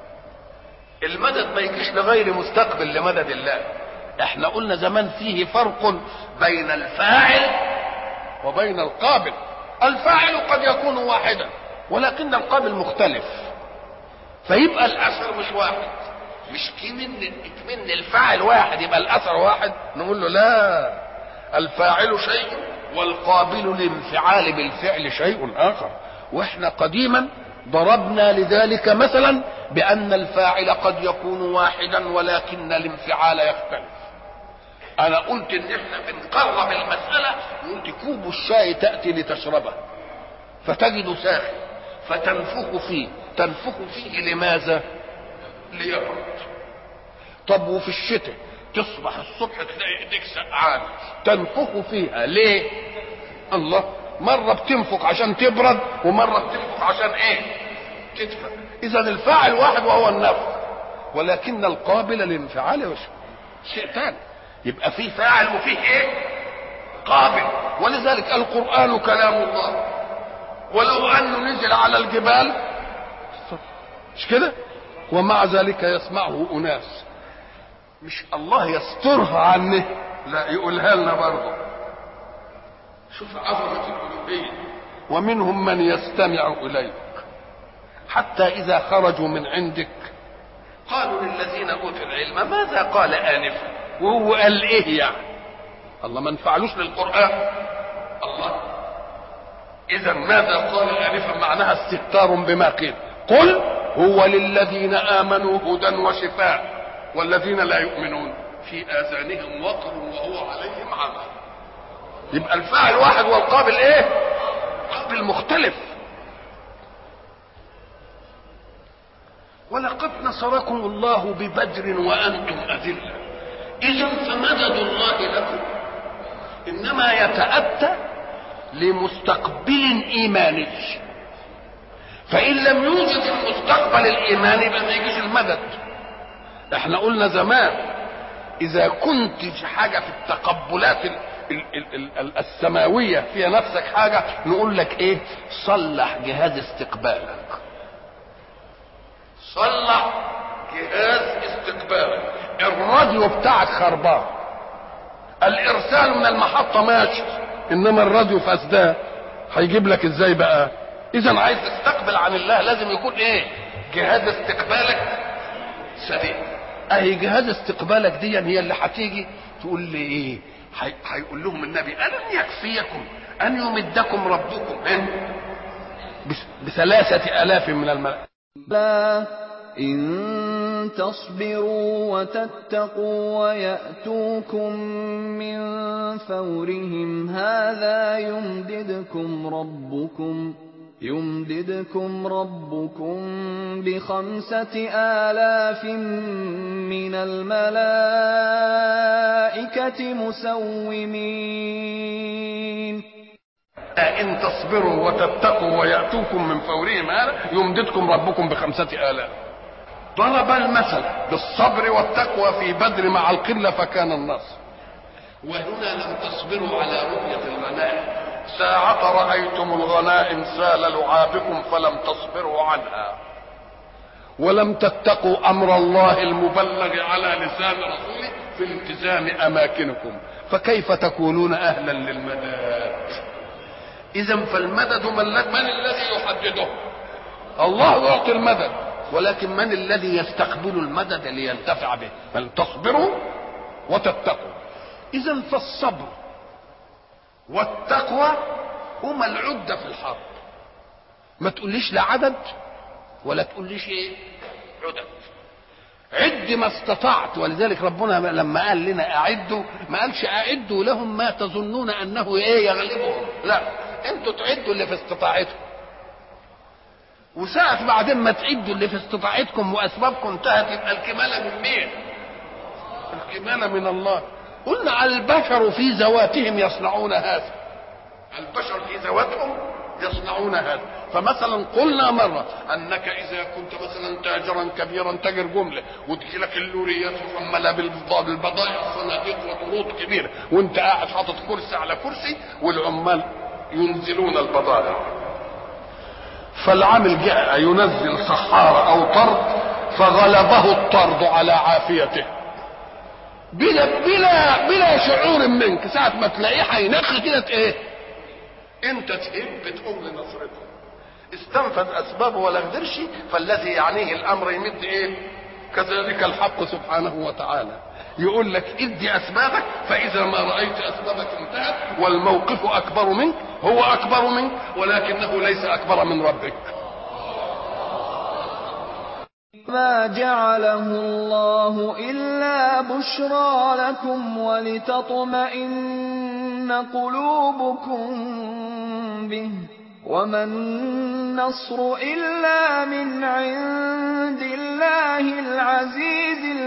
المدد ما يجيش لغير مستقبل لمدد الله. احنا قلنا زمان فيه فرق بين الفاعل وبين القابل. الفاعل قد يكون واحدا ولكن القابل مختلف، فيبقى الاثر مش واحد. مش كمن الفاعل واحد يبقى الاثر واحد، نقول له لا، الفاعل شيء والقابل للانفعال بالفعل شيء اخر. واحنا قديما ضربنا لذلك مثلا بان الفاعل قد يكون واحدا ولكن الانفعال يختلف. انا قلت ان احنا بنقرب المسألة، قلت كوب الشاي تأتي لتشربه فتجد ساخن فتنفخ فيه، تنفخ فيه لماذا؟ ليبرد. طب وفي الشتاء تصبح الصبح تلاقي ايديك سقعان، تنفخ فيها ليه؟ الله، مرة بتنفخ عشان تبرد ومرة بتنفخ عشان ايه؟ تدفى. اذا الفاعل واحد وهو النفخ، ولكن القابل للانفعال شيء ثاني. يبقى فيه فاعل وفيه ايه؟ قابل. ولذلك القرآن كلام الله، ولو انه نزل على الجبال مش كده؟ ومع ذلك يسمعه اناس، مش الله يسترها عنه، لا يقولها لنا برضه. شوف عظمة الألوهية. ومنهم من يستمع إليك حتى إذا خرجوا من عندك قالوا للذين أوتوا العلم ماذا قال آنفا، وهو قال إيه يعني؟ الله ما نفعلوش للقرآن. الله، إذا ماذا قال آنفا معناها استهتار بما قيل. قل هو للذين آمنوا هدى وشفاء والذين لا يؤمنون في آذانهم وقر وهو عليهم عمى. يبقى الفاعل واحد والقابل ايه؟ قابل مختلف. ولقد نصركم الله ببدر وأنتم أذلة. إذا فمدد الله لكم إنما يتأتى لمستقبل إيماني، فإن لم يوجد المستقبل الإيماني يبقى ما يجيش المدد. احنا قلنا زمان إذا كنت في حاجة في التقبلات السماوية فيها نفسك حاجة، نقول لك ايه؟ صلح جهاز استقبالك، صلح جهاز استقبالك. الراديو بتاعك خربان، الارسال من المحطة ماشي انما الراديو فاسدان، هيجيب لك ازاي بقى؟ اذا عايز تستقبل عن الله لازم يكون ايه؟ جهاز استقبالك سليم. اهي جهاز استقبالك دي هي اللي هتيجي تقول لي ايه؟ هيقول لهم النبي ألم يكفيكم أن يمدكم ربكم ب3,000 من الملائكة. لا إن تصبروا وتتقوا ويأتوكم من فورهم هذا يمددكم ربكم ب5,000 من الملائكة مسومين. إن تصبروا وتتقوا ويأتوكم من فورهم هذا يمددكم ربكم ب5,000. ضرب المثل بالصبر والتقوى في بدر مع القلة فكان النصر. وهنا لم تصبروا على رؤية الغنائم، ساعة رأيتم الغنائم سال لعابكم فلم تصبروا عنها ولم تتقوا أمر الله المبلغ على لسان رسوله في التزام أماكنكم، فكيف تكونون أهلا للمدد؟ إذن فالمدد من الذي يحدده؟ الله يعطي المدد، ولكن من الذي يستقبل المدد لينتفع به؟ بل تصبروا وتتقوا. إذن فالصبر والتقوى هما العدة في الحرب. ما تقوليش لا عدد ولا تقوليش ايه عدد، عد ما استطعت. ولذلك ربنا لما قال لنا اعدوا ما قالش اعدوا لهم ما تظنون انه ايه يغلبهم، لا، انتوا تعدوا اللي في استطاعتكم، وساعة بعدين ما تعدوا اللي في استطاعتكم واسبابكم انتهت يبقى الكمالة من مين؟ الكمالة من الله. قلنا البشر في ذواتهم يصنعون هذا، البشر في ذواتهم يصنعون هذا. فمثلا قلنا مرة انك اذا كنت مثلا تاجرا كبيرا تاجر جملة وتجيلك اللوريات محملة بالبضائع صناديق وطرود كبيرة وانت قاعد حاطط كرسي على كرسي والعمال ينزلون البضائع، فالعامل جاء ينزل صحارة او طرد فغلبه الطرد على عافيته بلا شعور منك، ساعة ما تلاقيه هينخ كده ايه انت تهب تقوم لنصرته، استنفذ اسبابه ولا قدرش، فالذي يعنيه الامر يمد ايه؟ كذلك الحق سبحانه وتعالى يقول لك ادي اسبابك، فاذا ما رايت اسبابك انتهت والموقف اكبر منك، هو اكبر منك ولكنه ليس اكبر من ربك. ما جعله الله إلا بشرى لكم ولتطمئن قلوبكم به وما النصر إلا من عند الله العزيز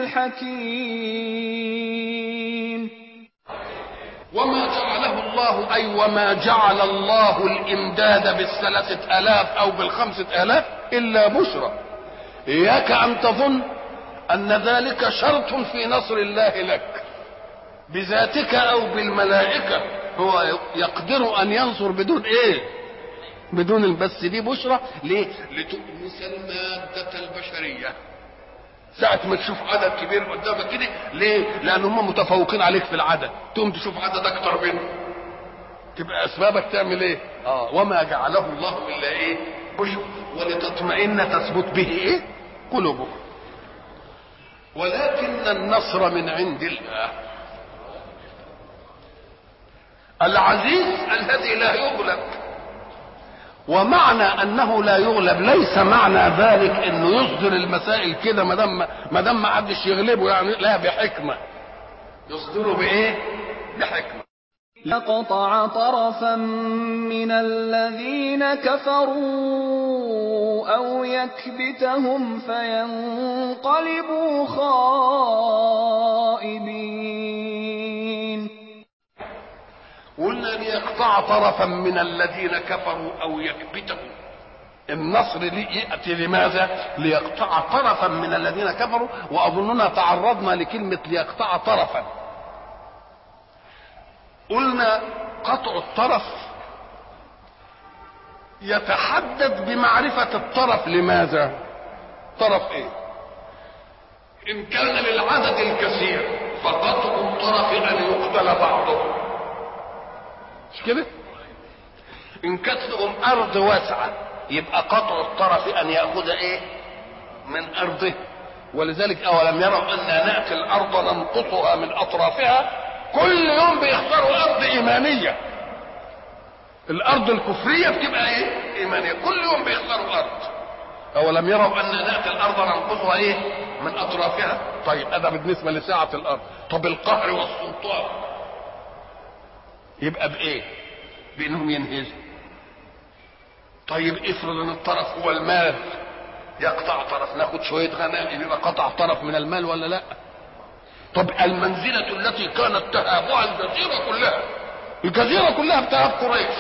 الحكيم. وما جعله الله أي وما جعل الله الإمداد ب3,000 أو ب5,000 إلا بشرى. إياك أن تظن أن ذلك شرط في نصر الله لك بذاتك أو بالملائكة، هو يقدر أن ينصر بدون إيه؟ بدون بس دي بشرى. ليه؟ لتؤنس المادة البشرية. ساعة ما تشوف عدد كبير قدامك كده، ليه؟ لأن هم متفوقين عليك في العدد، تقوم تشوف عدد أكتر منه، تبقى أسبابك تعمل إيه؟ وما جعله الله إلا إيه؟ بشرى ولتطمئن تثبت به إيه؟ قلوبكم. ولكن النصر من عند الله العزيز الذي لا يغلب. ومعنى انه لا يغلب ليس معنى ذلك انه يصدر المسائل كده ما دام ما حدش يغلبه، يعني لا، بحكمه يصدره بايه؟ بحكمه. لقطع طرفا من الذين كفروا أو يكبتهم فينقلبوا خائبين. قلنا ليقطع طرفا من الذين كفروا أو يكبتهم. النصر يأتي لماذا؟ ليقطع طرفا من الذين كفروا، وأظننا تعرضنا لكلمة ليقطع طرفا. قلنا قطع الطرف يتحدد بمعرفة الطرف. لماذا؟ طرف ايه؟ ان كان للعدد الكثير فقطع الطرف ان يقتل بعضهم، مش كده؟ ان كانت لهم ارض واسعة يبقى قطع الطرف ان يأخذ ايه؟ من ارضه. ولذلك اولم يروا اننا نأتي الارض ننقصها من اطرافها، كل يوم بيختاروا ارض ايمانية الارض الكفريه بتبقى ايه؟ ايمانيه. كل يوم بيخسروا ارض. اولم يروا ان ناتي الارض ننقصها ايه؟ من اطرافها. طيب هذا بالنسبه لسعه الارض. طب القهر والسلطان يبقى بايه؟ بانهم ينهزوا. طيب افرض ان الطرف هو المال، يقطع طرف، ناخد شويه غنائم، يبقى قطع طرف من المال ولا لا؟ طب المنزله التي كانت تهابها الجزيره كلها، الجزيره كلها بتهاب قريش،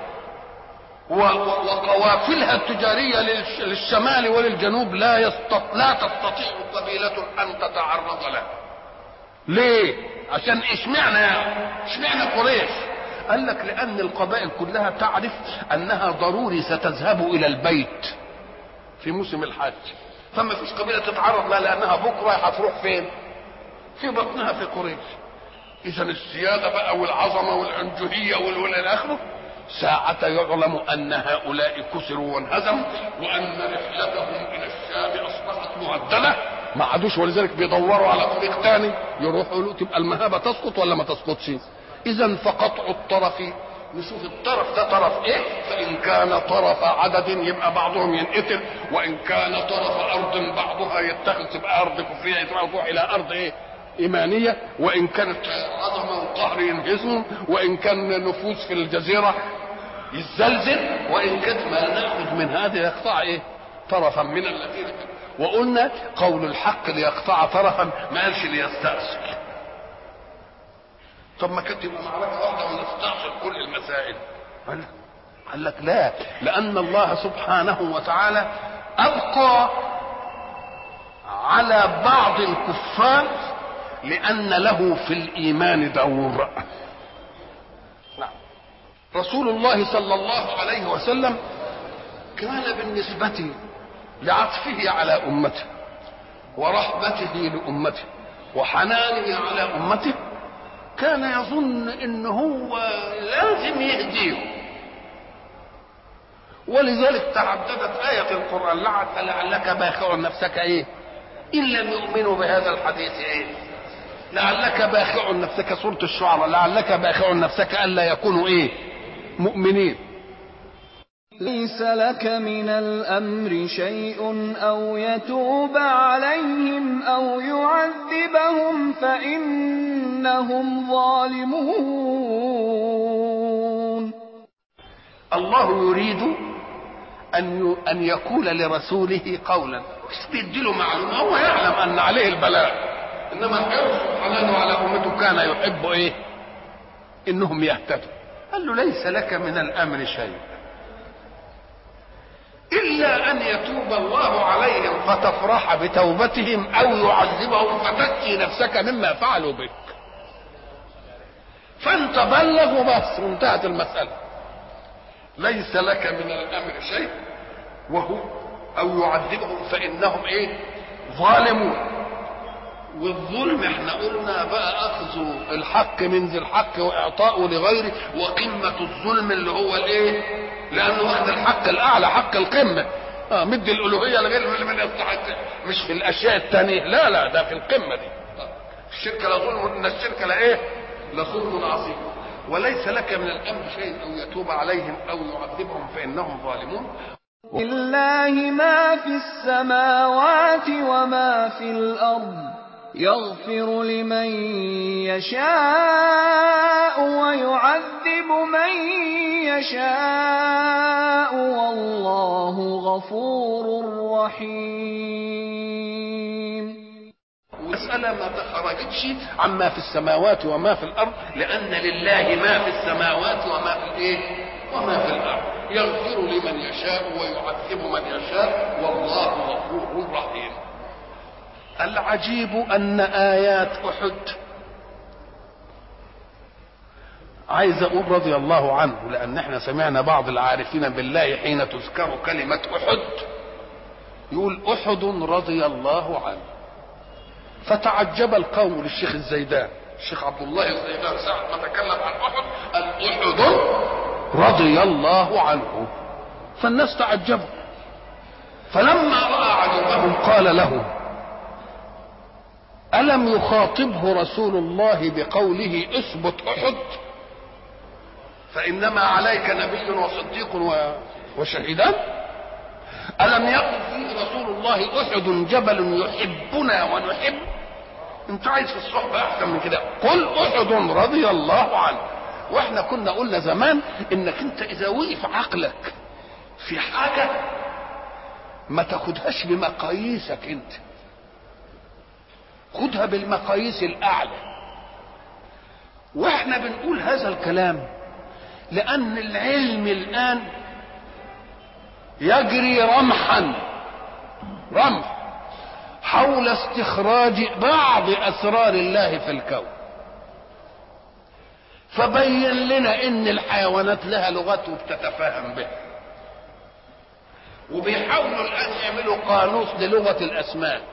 وقوافلها التجاريه للشمال وللجنوب لا تستطيع قبيله ان تتعرض له. ليه؟ عشان اشمعنى قريش؟ قال لك لان القبائل كلها تعرف انها ضروري ستذهب الى البيت في موسم الحج، فما فيش قبيله تتعرض لها لانها بكره هتروح فين؟ في بطنها في قريش. اذا السياده بقى والعظمه والعنجهيه والى اخره، ساعة يعلم ان هؤلاء كسروا وانهزموا وان رحلتهم الى الشام اصبحت مهدده، ما عادوش، ولذلك بيدوروا على طريق ثاني يروحوا له. تبقى المهابه تسقط ولا ما تسقطش؟ اذا فقطع الطرف، نشوف الطرف ده طرف ايه. فان كان طرف عدد يبقى بعضهم ينقتل، وان كان طرف ارض بعضها يتخذ تبقى ارض كفريه يتروح الى ارض ايه؟ ايمانيه. وان كانت عظمه وقهر ينهزهم، وان كان نفوذ في الجزيره يزلزل، وان كانت ما ناخذ من هذا يقطع ايه؟ طرفا من الذين. وقلنا قول الحق ليقطع طرفا، ما قالش ليستأصل. طب ما كانت تبقى معركه واحده ونستأصل كل المسائل. قال لك لا، لان الله سبحانه وتعالى ابقى على بعض الكفار لان له في الايمان دور. نعم. رسول الله صلى الله عليه وسلم كان بالنسبه لعطفه على امته ورحمته لامته وحنانه على امته كان يظن ان هو لازم يهديهم، ولذلك تعددت آية القرآن لعلك باخع نفسك ايه ان لم يؤمنوا بهذا الحديث ايه، لعلك باخع نفسك، سورة الشعراء، لعلك باخع نفسك الا يكونوا ايه؟ مؤمنين. ليس لك من الأمر شيء أو يتوب عليهم أو يعذبهم فإنهم ظالمون. الله يريد أن يقول لرسوله قولا، مش بيديله معلومة، هو يعلم أن عليه البلاء، إنما حنانه على أمته كان يحب إيه؟ إنهم يهتدوا. قال له ليس لك من الأمر شيء إلا أن يتوب الله عليهم فتفرح بتوبتهم أو يعذبهم فتكفي نفسك مما فعلوا بك. فأنت بلغ وبس وانتهت المسألة. ليس لك من الأمر شيء وهو أو يعذبهم فإنهم إيه؟ ظالمون. والظلم احنا قلنا بقى أخذ الحق من ذي الحق وإعطاؤه لغيره، وقمة الظلم اللي هو الإيه؟ لانه واخد الحق الاعلى، حق القمه، مدي الالوهيه لغير من يستحق، مش في الاشياء الثانيه، لا ده في القمه دي. الشرك لظلم، ان الشرك لايه؟ لظلم عظيم. وليس لك من الامر شيء او يتوب عليهم او يعذبهم فانهم ظالمون. لله ما في السماوات وما في الارض، يغفر لمن يشاء ويعذب من يشاء والله غفور رحيم. المسألة ما تخرجتش عما في السماوات وما في الأرض، لأن لله ما في السماوات وما في الإيه؟ وما في الأرض. يغفر لمن يشاء ويعذب من يشاء والله غفور رحيم. العجيب أن آيات أحد، عايز أقول رضي الله عنه، لأن احنا سمعنا بعض العارفين بالله حين تذكر كلمة أحد يقول أحد رضي الله عنه، فتعجب القوم للشيخ الزيدان، الشيخ عبد الله الزيدان ساعة ما تكلم عن أحد قال أحد رضي الله عنه، فالناس تعجبوا، فلما رأى عجبهم قال لهم ألم يخاطبه رسول الله بقوله اثبت أحد؟ فإنما عليك نبي وصديق وشهيدان. ألم يقل فيه رسول الله أحد جبل يحبنا ونحب؟ انت عايز في الصحبة أحسن من كده؟ قل أحد رضي الله عنه. واحنا كنا قلنا زمان انك انت اذا وقف عقلك في حاجة ما تاخدهاش بمقاييسك انت، خدها بالمقاييس الاعلى. واحنا بنقول هذا الكلام لان العلم الان يجري رمح حول استخراج بعض اسرار الله في الكون، فبين لنا ان الحيوانات لها لغات وبتتفاهم بها، وبيحاولوا الان يعملوا قانون للغه الاسماك.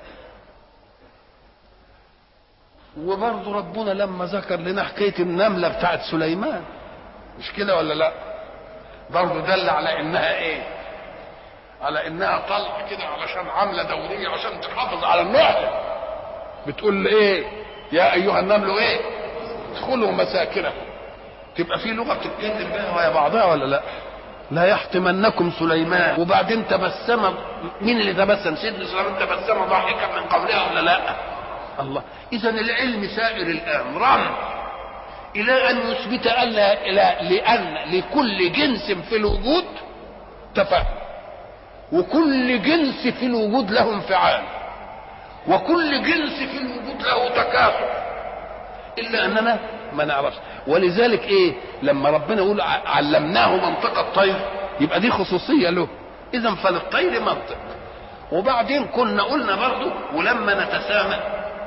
وبرضه ربنا لما ذكر لنا حكايه النمله بتاعت سليمان، مش كده ولا لا؟ برضه دل على انها ايه؟ على انها طلع كده علشان عامله دوريه عشان تحافظ على النحل. بتقول ايه؟ يا ايها النمل ايه؟ ادخلوا مساكنكم. تبقى في لغه بتتكلم بها ويا بعضها ولا لا؟ لا يحتمنكم سليمان. وبعدين تبسم، مين اللي تبسم؟ سيدنا سليمان تبسم ضاحكا من قولها ولا لا؟ الله. اذا العلم سائر الان الى ان يثبت ان لان لكل جنس في الوجود تفاهم، وكل جنس في الوجود له انفعال، وكل جنس في الوجود له تكاثر، الا اننا ما نعرفش. ولذلك ايه لما ربنا يقول علمناه منطق الطير، يبقى دي خصوصيه له. اذا فللطير منطق. وبعدين كنا قلنا برضو، ولما نتسامى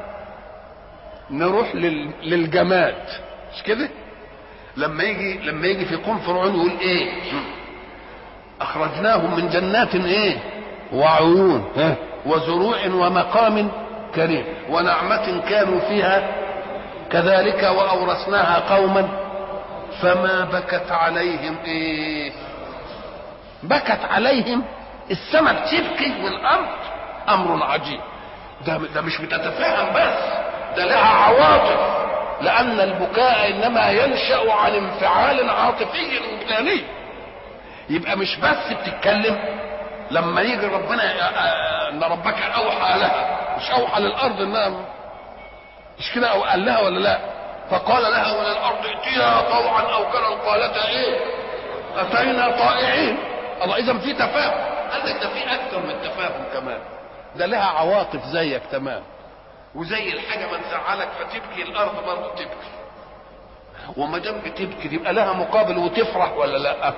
نروح للجماد، مش كده؟ لما يجي في قوم فرعون يقول ايه؟ اخرجناهم من جنات ايه؟ وعيون وزروع ومقام كريم ونعمة كانوا فيها كذلك واورثناها قوما فما بكت عليهم ايه؟ بكت عليهم السماء بتبكي والارض. امر عجيب. ده مش بتتفاهم بس، ده لها عواطف، لان البكاء انما ينشأ عن انفعال عاطفي وجداني. يبقى مش بس بتتكلم، لما يجي ربنا ان ربك اوحى لها، مش اوحى للارض انها مش كده، او قال لها ولا لا؟ فقال لها وللارض ائتيها طوعا او كرها، قالتا ايه؟ اتينا طائعين. الله. اذا في تفاهم. قال لك ده في اكثر من تفاهم كمان، ده لها عواطف زيك تمام. وزي الحاجه ما تزعلك فتبكي، الارض برضه تبكي. وما دام بتبكي يبقى لها مقابل وتفرح ولا لا؟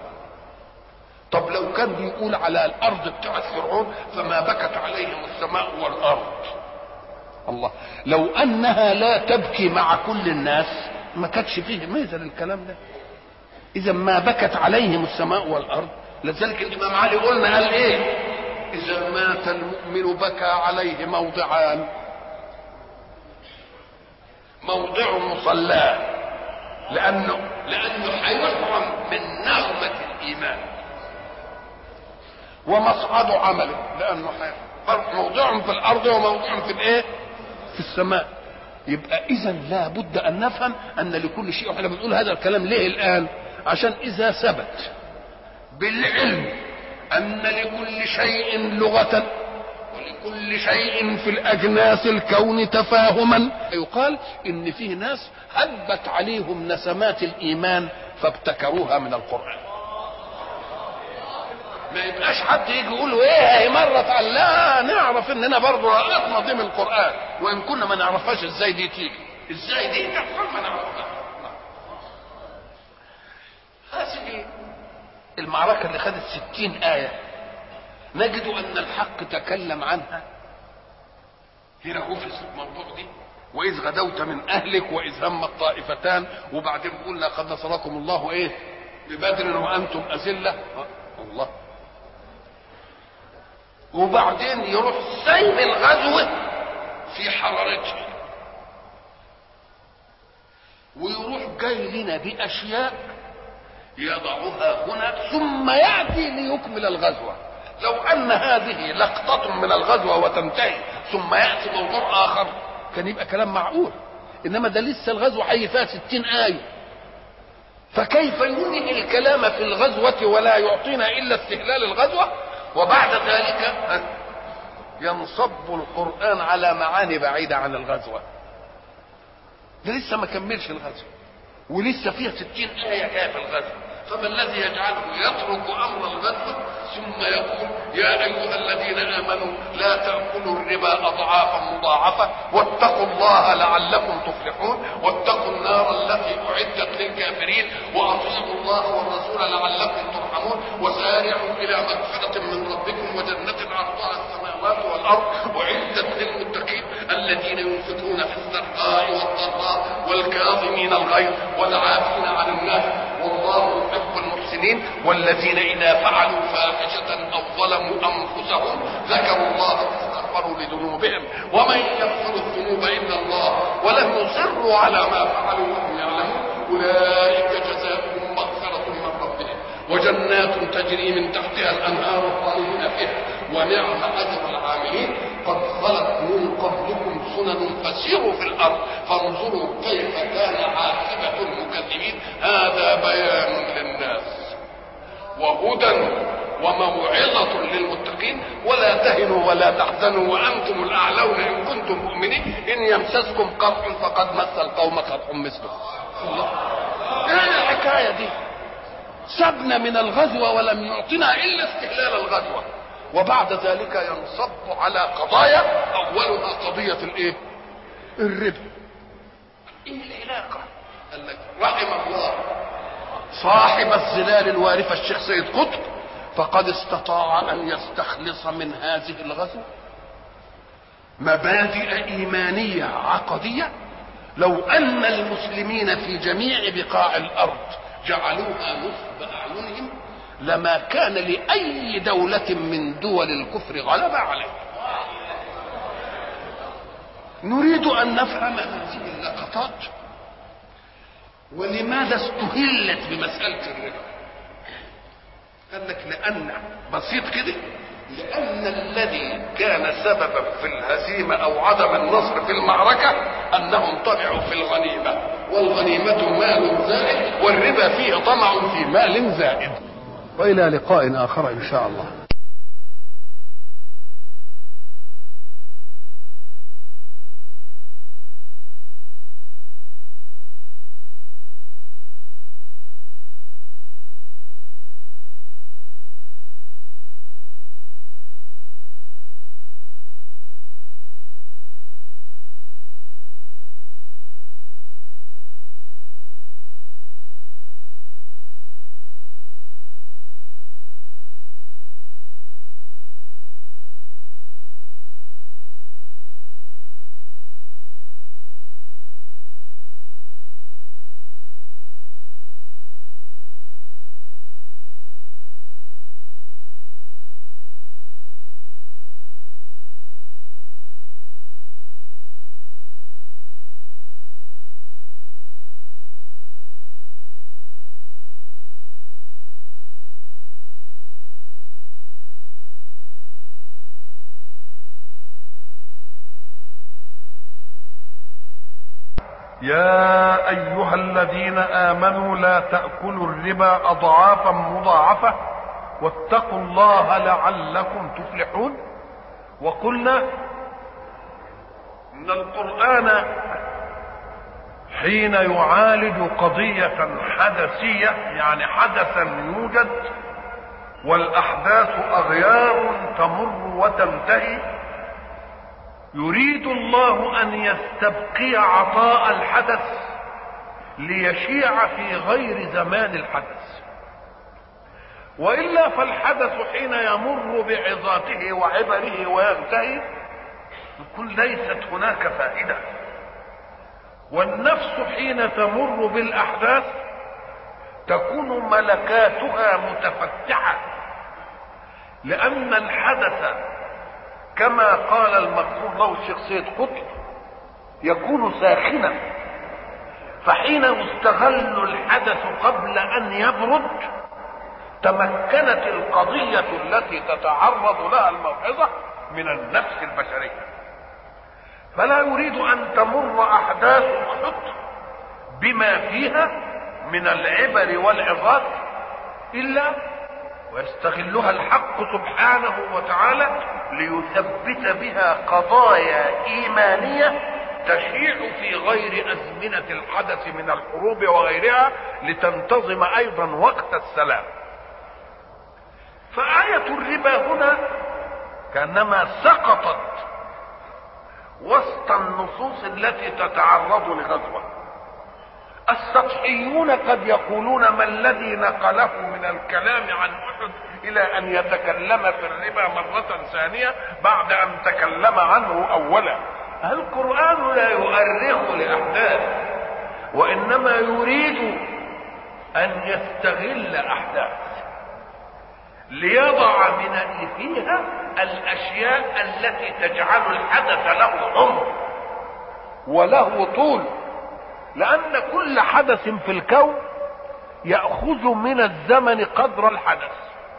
طب لو كان بيقول على الارض بتاعت فرعون فما بكت عليهم السماء والارض، الله، لو انها لا تبكي مع كل الناس ما كانتش فيه ميزه للكلام ده. اذا ما بكت عليهم السماء والارض. لذلك الامام علي قلنا قال ايه؟ اذا مات المؤمن بكى عليه موضعان: موضع مصلاه لانه هيحرم من نغمه الايمان، ومصعد عمله لانه موضع في الارض وموضع في الايه؟ في السماء. يبقى اذا لا بد ان نفهم ان لكل شيء. واحنا بنقول هذا الكلام ليه الان؟ عشان اذا ثبت بالعلم ان لكل شيء لغة ولكل شيء في الاجناس الكون تفاهما، يقال ان فيه ناس هبت عليهم نسمات الايمان فابتكروها من القرآن. ما يبقاش حد يجي يقول ايه هي مرت على، لا، نعرف اننا برضه رأتنا ضمن القرآن، وان كنا ما نعرفهاش ازاي دي تيجي، ازاي دي تحصل ما نعرفها. هذه المعركة اللي خدت 60 آية نجد ان الحق تكلم عنها هنا هو في الموضوع دي: واذ غدوت من اهلك واذ هم الطائفتان، وبعدين بيقول لقد نصركم الله ايه؟ ببدر وانتم اذله. الله. وبعدين يروح سيب الغزوة في حرارتها، ويروح جاي لنا بأشياء يضعها هنا ثم يأتي ليكمل الغزوة. لو أن هذه لقطة من الغزوة وتنتهي ثم يأتي موضوع آخر كان يبقى كلام معقول. إنما ده لسه الغزوة حي فيها 60 آية، فكيف ينهي الكلام في الغزوة ولا يعطينا إلا استهلال الغزوة، وبعد ذلك ينصب القرآن على معاني بعيدة عن الغزوة؟ ده لسه ما كملش الغزوة، ولسه فيها 60 آية جاية في الغزوة. فما الذي يجعله يترك أمر الغزوة ثم يقول يا أيها الذين آمنوا لا تأكلوا الربا أضعافا مضاعفة واتقوا الله لعلكم تفلحون واتقوا النار التي أعدت للكافرين وأطيعوا الله والرسول لعلكم ترحمون وسارعوا إلى مغفرة من ربكم وجنة عرضها السماوات والأرض أعدت للمتقين الذين ينفقون في السراء والضراء والكاظمين الغيظ والعافين عن الناس والله يحب المحسنين والذين إذا فعلوا فاحشة أو ظلموا أنفسهم ذكروا الله فاستغفروا لذنوبهم ومن يغفر الذنوب إلا الله ولم يصروا على ما فعلوا وهم يعلمون أولئك جزاؤهم مغفرة من ربهم وجنات تجري من تحتها الأنهار خالدين فيها ونعم أجر العاملين قد خلت من قبلكم سنن فسيروا في الأرض فانظروا كيف كان عاقبة المكذبين. هذا بيان للناس وهدى وموعظة للمتقين ولا تهنوا ولا تحزنوا وأنتم الأعلون إن كنتم مؤمنين إن يمسسكم قرح فقد مس القوم قرح مثله. ايه الحكاية دي؟ سبنا من الغزوة ولم يعطنا إلا استهلال الغزوة، وبعد ذلك ينصب على قضايا أولها قضية الايه؟ الربا. ايه العلاقة؟ قال لك رحم الله صاحب الظلال الوارفة الشيخ سيد قطب فقد استطاع أن يستخلص من هذه الغزوة مبادئ إيمانية عقدية لو أن المسلمين في جميع بقاع الأرض جعلوها نصب أعينهم لما كان لأي دولة من دول الكفر غلبة عليه. نريد أن نفهم هذه اللقطات ولماذا استهلت بمسألة الربا. قال لك لأن بسيط كده، لأن الذي كان سببا في الهزيمة أو عدم النصر في المعركة أنهم طمعوا في الغنيمة، والغنيمة مال زائد والربا فيه طمع في مال زائد. وإلى لقاء آخر إن شاء الله. يا أيها الذين آمنوا لا تأكلوا الربا أضعافا مضاعفة واتقوا الله لعلكم تفلحون. وقلنا إن القرآن حين يعالج قضية حدثية يعني حدثا يوجد والأحداث أغيار تمر وتنتهي يريد الله أن يستبقي عطاء الحدث ليشيع في غير زمان الحدث، وإلا فالحدث حين يمر بعظاته وعبره وينتهي يكون ليست هناك فائدة. والنفس حين تمر بالأحداث تكون ملكاتها متفتحة، لأن الحدث كما قال المغفور له الشيخ سيد قطب يكون ساخنا، فحين يستغل الحدث قبل أن يبرد تمكنت القضية التي تتعرض لها الموعظة من النفس البشرية. فلا يريد أن تمر أحداث أحد بما فيها من العبر والعظات إلا ويستغلها الحق سبحانه وتعالى ليثبت بها قضايا إيمانية تشيع في غير أزمنة الحدث من الحروب وغيرها لتنتظم أيضا وقت السلام. فآية الربا هنا كأنما سقطت وسط النصوص التي تتعرض لغزوة. السطحيون قد يقولون ما الذي نقله من الكلام عن أحد إلى أن يتكلم في الربا مرة ثانية بعد أن تكلم عنه أولا؟ القرآن لا يؤرخ لأحداث، وإنما يريد أن يستغل أحداث ليضع من فيها الأشياء التي تجعل الحدث له عمر وله طول، لأن كل حدث في الكون يأخذ من الزمن قدر الحدث،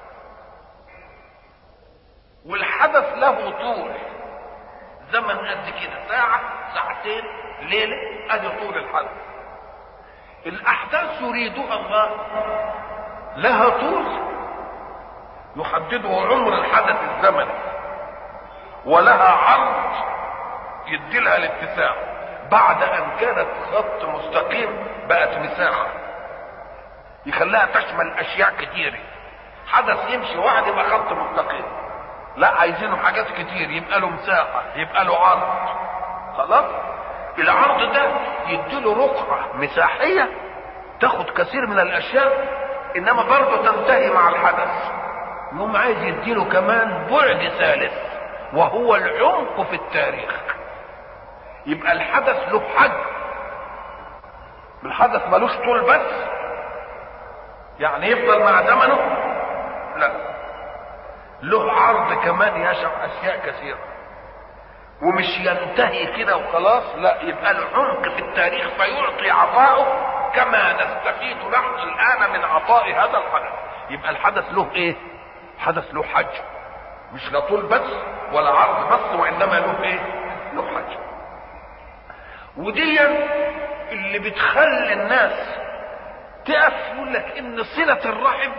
والحدث له طول، زمن قد كده، ساعة، ساعتين، ليلة، ادي طول الحدث. الأحداث يريدها الله لها طول يحدده عمر الحدث الزمني، ولها عرض يديلها الاتساع. بعد ان كانت خط مستقيم بقت مساحة يخليها تشمل اشياء كتيرة. حدث يمشي واحد يبقى خط مستقيم، لا عايزينه حاجات كتير، يبقى له مساحة، يبقى له عرض. خلاص العرض ده يديله رقعة مساحية تاخد كثير من الاشياء، انما برضه تنتهي مع الحدث. يوم عايز يديله كمان بعد ثالث وهو العمق في التاريخ. يبقى الحدث له حجم، الحدث ملوش طول بس يعني يفضل مع زمنه، لا، له عرض كمان يشمل اشياء كثيره، ومش ينتهي كده وخلاص، لا، يبقى له عمق في التاريخ فيعطي عطاؤه كما نستفيد نحن الان من عطاء هذا الحدث. يبقى الحدث له ايه؟ الحدث له حجم، مش لا طول بس ولا عرض بس، وانما له ايه؟ له حجم. ودي اللي بتخلي الناس تقف يقول لك ان صلة الرحم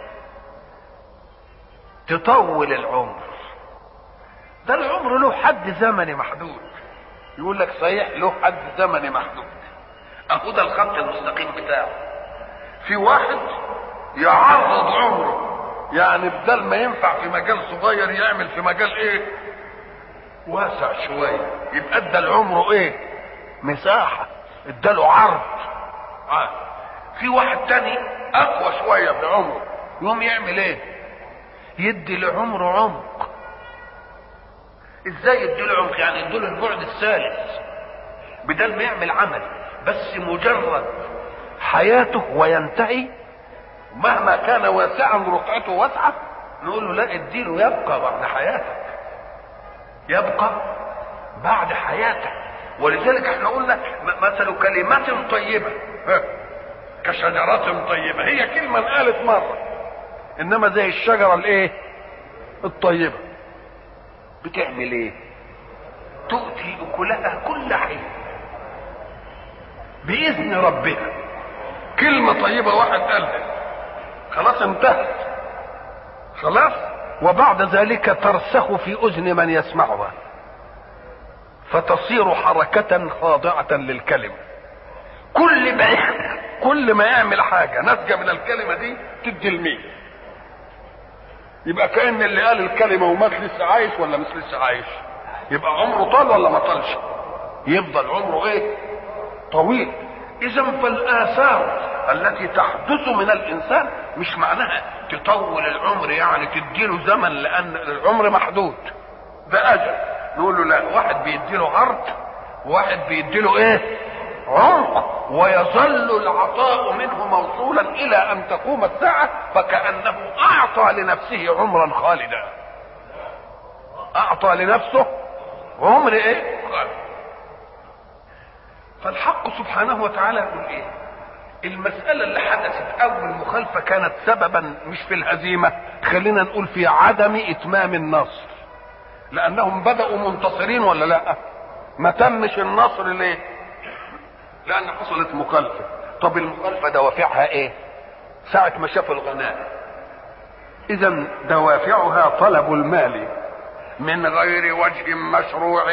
تطول العمر. ده العمر له حد زمني محدود، يقول لك صحيح له حد زمني محدود، اهو ده الخط المستقيم بتاعه. في واحد يعرض عمره، يعني بدل ما ينفع في مجال صغير يعمل في مجال ايه؟ واسع شويه، يبقى ادى العمر ايه؟ مساحه، اداله عرض. في واحد تاني اقوى شويه بعمره، يقوم يعمل ايه؟ يدي لعمره عمق. ازاي يدي له عمق؟ يعني يدي له البعد الثالث، بدل ما يعمل عمل بس مجرد حياته وينتهي، مهما كان واسعا رقعته واسعه، نقول له لا، اديله يبقى بعد حياتك، يبقى بعد حياتك. ولذلك احنا قلنا مثل كلمات طيبه كشجرة طيبة، هي كلمة قالت مرة، انما زي الشجرة الايه؟ الطيبة بتعمل ايه؟ تؤتي اكلها كل حين باذن ربها. كلمة طيبة واحد قالها خلاص انتهت، خلاص، وبعد ذلك ترسخ في اذن من يسمعها فتصير حركة خاضعة للكلمة. كل ما يعمل حاجة ناتجة من الكلمة دي تدي المية. يبقى كأن اللي قال الكلمة ومات لسه عايش ولا مش لسه عايش؟ يبقى عمره طال ولا ما طالش؟ يفضل عمره ايه؟ طويل. اذا فالآثار التي تحدث من الانسان مش معناها تطول العمر، يعني تديله زمن، لان العمر محدود، ده اجل. نقول له لا، واحد بيديله عرض وواحد بيديله ايه؟ عمق، ويظل العطاء منه موصولا الى ان تقوم الساعة، فكأنه اعطى لنفسه عمرا خالدا، اعطى لنفسه عمر ايه؟ خالد. فالحق سبحانه وتعالى يقول ايه؟ المسألة اللي حدثت اول مخالفة كانت سببا مش في الهزيمة، خلينا نقول في عدم اتمام النصر، لانهم بدأوا منتصرين ولا لا؟ ما تمش النصر ليه؟ لان حصلت مخالفة. طب المخالفة دوافعها ايه؟ ساعة ما شافوا الغنائم. اذا دوافعها طلب المال من غير وجه مشروع.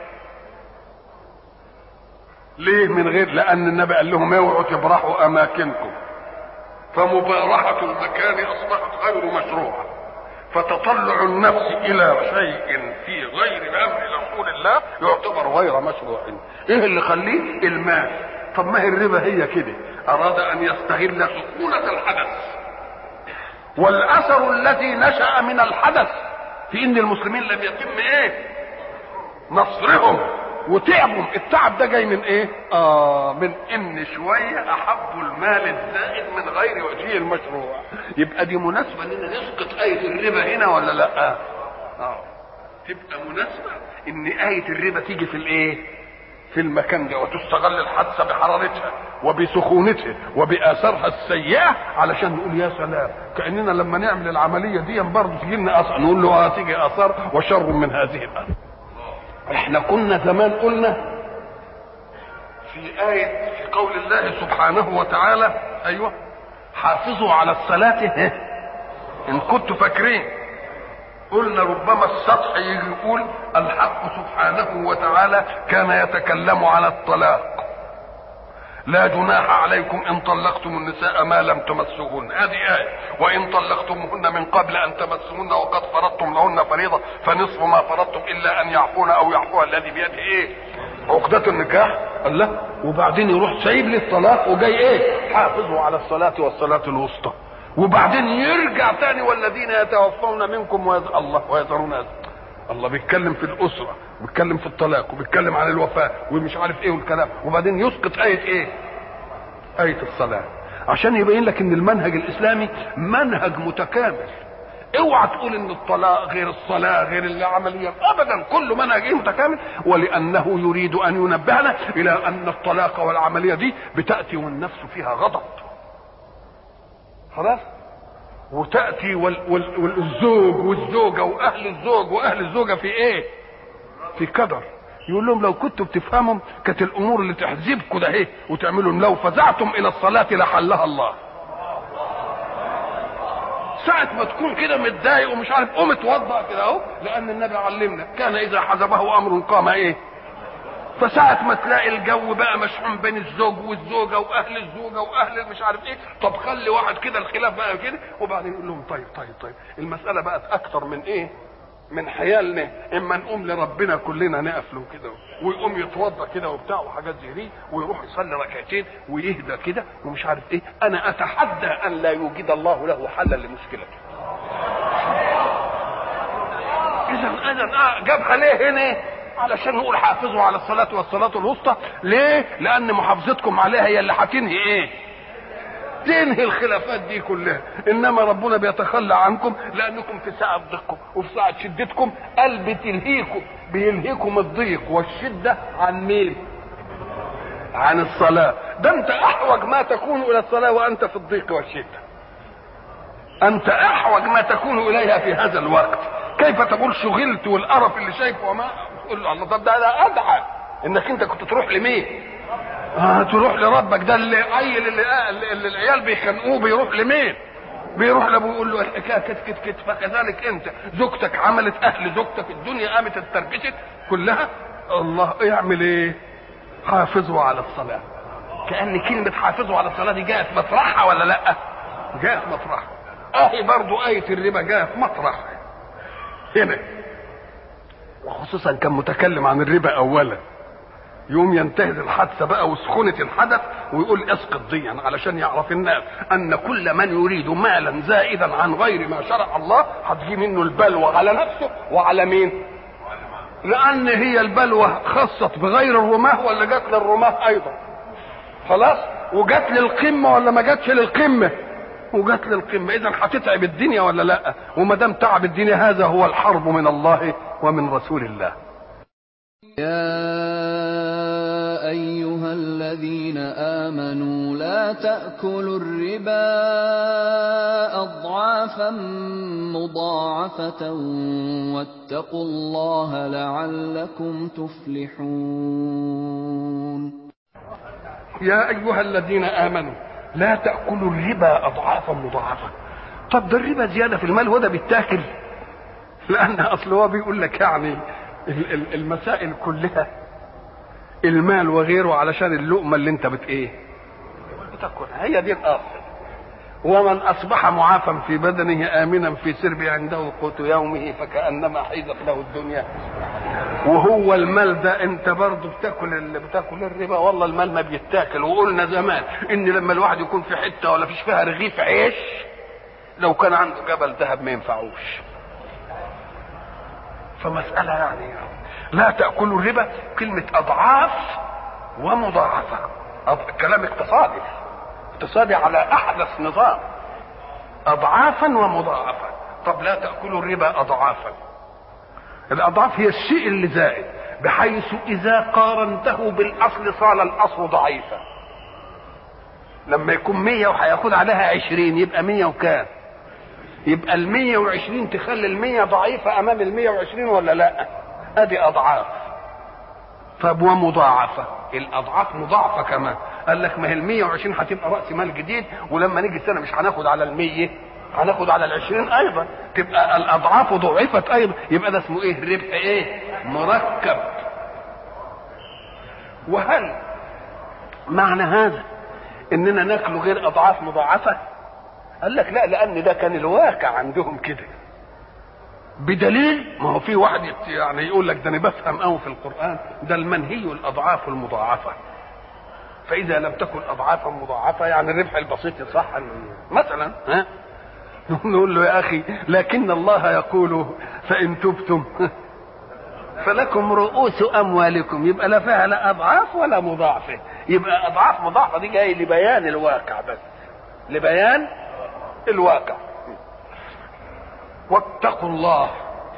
ليه من غير؟ لان النبي قال لهم اوعوا تبرحوا اماكنكم، فمبارحة المكان اصبحت غير مشروعة. فتطلع النفس الى شيء في غير امر رسول الله يعتبر غير مشروع. ايه اللي يخليه؟ المال. طب ما هي الربا هي كده، اراد ان يستغل سكونة الحدث والاثر الذي نشأ من الحدث في ان المسلمين لم يتم ايه؟ نصرهم وتعبهم. التعب ده جاي من ايه؟ من ان شوية احبوا المال الزائد من غير وجهه المشروع. يبقى دي مناسبة اننا نسقط آية الربا هنا ولا لا؟ تبقى مناسبة ان آية الربا تيجي في الايه؟ في المكان ده، وتستغل الحادثة بحرارتها وبسخونتها وبآثارها السيئة علشان نقول يا سلام، كأننا لما نعمل العملية دي برضه تيجي لنا أثر، نقول له هتيجي آثار وشر من هذه الآثار. احنا كنا زمان قلنا في آية في قول الله سبحانه وتعالى ايوه حافظوا على الصلاة ان كنتوا فاكرين. قلنا ربما السطح يجي يقول الحق سبحانه وتعالى كان يتكلم على الطلاق، لا جناح عليكم ان طلقتم النساء ما لم تمسوهن، هذه آية. وان طلقتموهن من قبل ان تمسوهن وقد فرضتم لهن فريضة فنصف ما فرضتم الا ان يعفون او يعفو الذي بيده ايه؟ عقدة النكاح. الله. وبعدين يروح سايب لي الطلاق وجاي ايه؟ حافظوا على الصلاة والصلاة الوسطى. وبعدين يرجع تاني والذين يتوفون منكم ويذرون الله بيتكلم في الأسرة وبيتكلم في الطلاق وبيتكلم عن الوفاة ومش عارف ايه والكلام، وبعدين يسقط آية ايه؟ آية الصلاة، عشان يبين لك ان المنهج الإسلامي منهج متكامل. اوعى تقول ان الطلاق غير الصلاة غير العملية، ابدا، كل منهج ايه؟ متكامل. ولانه يريد ان ينبهنا الى ان الطلاق والعملية دي بتأتي والنفس فيها غضب، خلاص، وتأتي والزوج والزوجة واهل الزوج واهل الزوجة في ايه؟ في كدر. يقول لهم لو كنتوا بتفهموا كانت الامور اللي تحزبكم ده ايه وتعملوا لو فزعتم الى الصلاة لحلها الله. ساعة ما تكون كده متضايق ومش عارف قوم اتوضأ كده اهو، لان النبي علمنا كان اذا حزبه امر قام ايه؟ فساعة ما تلاقي الجو بقى مشحون بين الزوج والزوجة واهل الزوجة واهل مش عارف ايه، طب خلي واحد كده الخلاف بقى كده، وبعدين يقول لهم طيب المسألة بقت اكتر من ايه؟ من حيالنا، اما نقوم لربنا كلنا نقف له كده ويقوم يتوضا كده وبتاع وحاجات زي دي ويروح يصلي ركعتين ويهدى كده ومش عارف ايه. انا اتحدى ان لا يوجد الله له حلا لمشكلته. اذا جابها ليه هنا؟ علشان نقول حافظوا على الصلاة والصلاة الوسطى. ليه؟ لان محافظتكم عليها هي اللي هتنهي ايه؟ تنهي الخلافات دي كلها. انما ربنا بيتخلى عنكم لانكم في ساعة ضيقكم وفي ساعة شدتكم قلب تلهيكم، بيلهيكم الضيق والشدة عن مين؟ عن الصلاة. ده انت احوج ما تكون الى الصلاة وانت في الضيق والشدة، انت احوج ما تكون اليها في هذا الوقت. كيف تقول شغلت والقرف اللي شايفه وما تقول له الله؟ طب ده ادعى انك انت كنت تروح لمين؟ تروح لربك. ده اللي اللي العيال بيخنقوه بيروح لمين؟ بيروح لابوه يقول له الحكايه كت فكذلك انت زوجتك عملت، اهل زوجتك الدنيا قامت اتربشت كلها، الله يعمل ايه؟ حافظوا على الصلاه. كأن كلمه حافظوا على الصلاه دي جاءت مطرحها ولا لا؟ جاءت مطرحها. اهي برضو آية الربا جاءت مطرحها هنا، وخصوصا كان متكلم عن الربا اولا، يوم ينتهز الحادثه بقى وسخونه الحدث ويقول اسقط ديا علشان يعرف الناس ان كل من يريد مالا زائدا عن غير ما شرع الله هتجي منه البلوى على نفسه وعلى مين؟ لان هي البلوى خصت بغير الرماه ولا جت للرماه ايضا؟ خلاص، وجت للقمه ولا ما جتش للقمه؟ وجت للقمه. اذا هتتعب الدنيا ولا لا؟ وما دام تعب الدنيا هذا هو الحرب من الله ومن رسول الله. يا أيها الذين آمنوا لا تأكلوا الربا أضعافا مضاعفة واتقوا الله لعلكم تفلحون. يا ايها الذين امنوا لا تاكلوا الربا اضعافا مضاعفه. طب ده الربا زياده في المال وده بيتاكل؟ لان اصل هو بيقول لك يعني المسائل كلها المال وغيره علشان اللقمه اللي انت بتاكلها، هي دي الاصل. ومن اصبح معافا في بدنه امنا في سربه عنده قوت يومه فكانما حيزت له الدنيا. وهو المال ده انت برضه بتاكل الربا. والله المال ما بيتاكل. وقلنا زمان ان لما الواحد يكون في حته ولا فيش فيها رغيف عيش لو كان عنده جبل ذهب ما ينفعوش. فمساله يعني لا تاكلوا الربا كلمه اضعاف ومضاعفه. كلام اقتصادي على احدث نظام. اضعافا ومضاعفه. طب لا تاكلوا الربا اضعافا. الاضعاف هي الشيء اللي زائد بحيث اذا قارنته بالاصل صار الاصل ضعيفا. لما يكون 100 وهياخد عليها 20 يبقى 100 وكام؟ يبقى ال 120 تخلي ال 100 ضعيفه امام ال 120 ولا لا؟ ادي اضعاف. طب ومضاعفه؟ الاضعاف مضاعفه كمان. قال لك ما هي ال 120 هتبقى راس مال جديد ولما نيجي السنه مش هناخد على ال 100 هناخد على ال 20 ايضا. تبقى الاضعاف ضعفت ايضا. يبقى ده اسمه ايه؟ ربح مركب. وهل معنى هذا اننا ناكل غير اضعاف مضاعفه؟ قال لك لا، لان ده كان الواقع عندهم كده. بدليل ما هو في واحد يعني يقول لك ده انا بفهم قوي في القران ده المنهي الاضعاف المضاعفه. فاذا لم تكن اضعافا مضاعفه يعني الربح البسيط يصح مثلا نقول له يا اخي لكن الله يقول فان تبتم فلكم رؤوس اموالكم. يبقى لا فيها لا اضعاف ولا مضاعفه. يبقى اضعاف مضاعفه دي جاي لبيان الواقع بس، لبيان الواقع. واتقوا الله.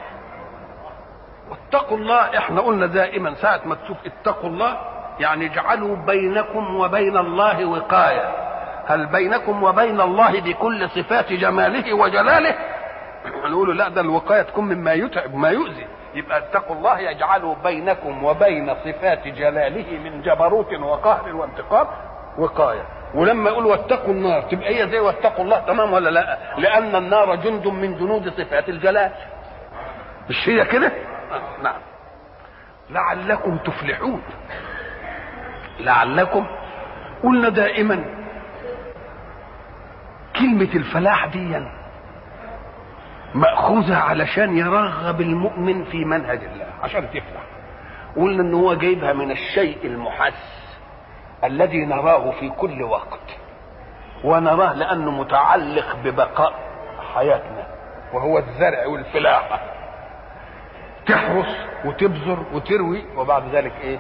واتقوا الله احنا قلنا دائما ساعه ما تشوف اتقوا الله يعني اجعلوا بينكم وبين الله وقايه. هل بينكم وبين الله بكل صفات جماله وجلاله؟ نقول لا، ده الوقايه تكون مما يتعب ما يؤذي. يبقى اتقوا الله يجعلوا بينكم وبين صفات جلاله من جبروت وقهر وانتقام وقايه. ولما يقول واتقوا النار تبقى هي زي واتقوا الله تمام ولا لا؟ لان النار جند من جنود صفات الجلال. مش هي كده؟ نعم. لعلكم تفلحون. لعلكم. قلنا دائما كلمة الفلاح دي مأخوذة علشان يرغب المؤمن في منهج الله عشان تفلح. قلنا ان هو جايبها من الشيء المحس الذي نراه في كل وقت، ونراه لانه متعلق ببقاء حياتنا وهو الزرع والفلاحة. تحرس وتبذر وتروي وبعد ذلك ايه؟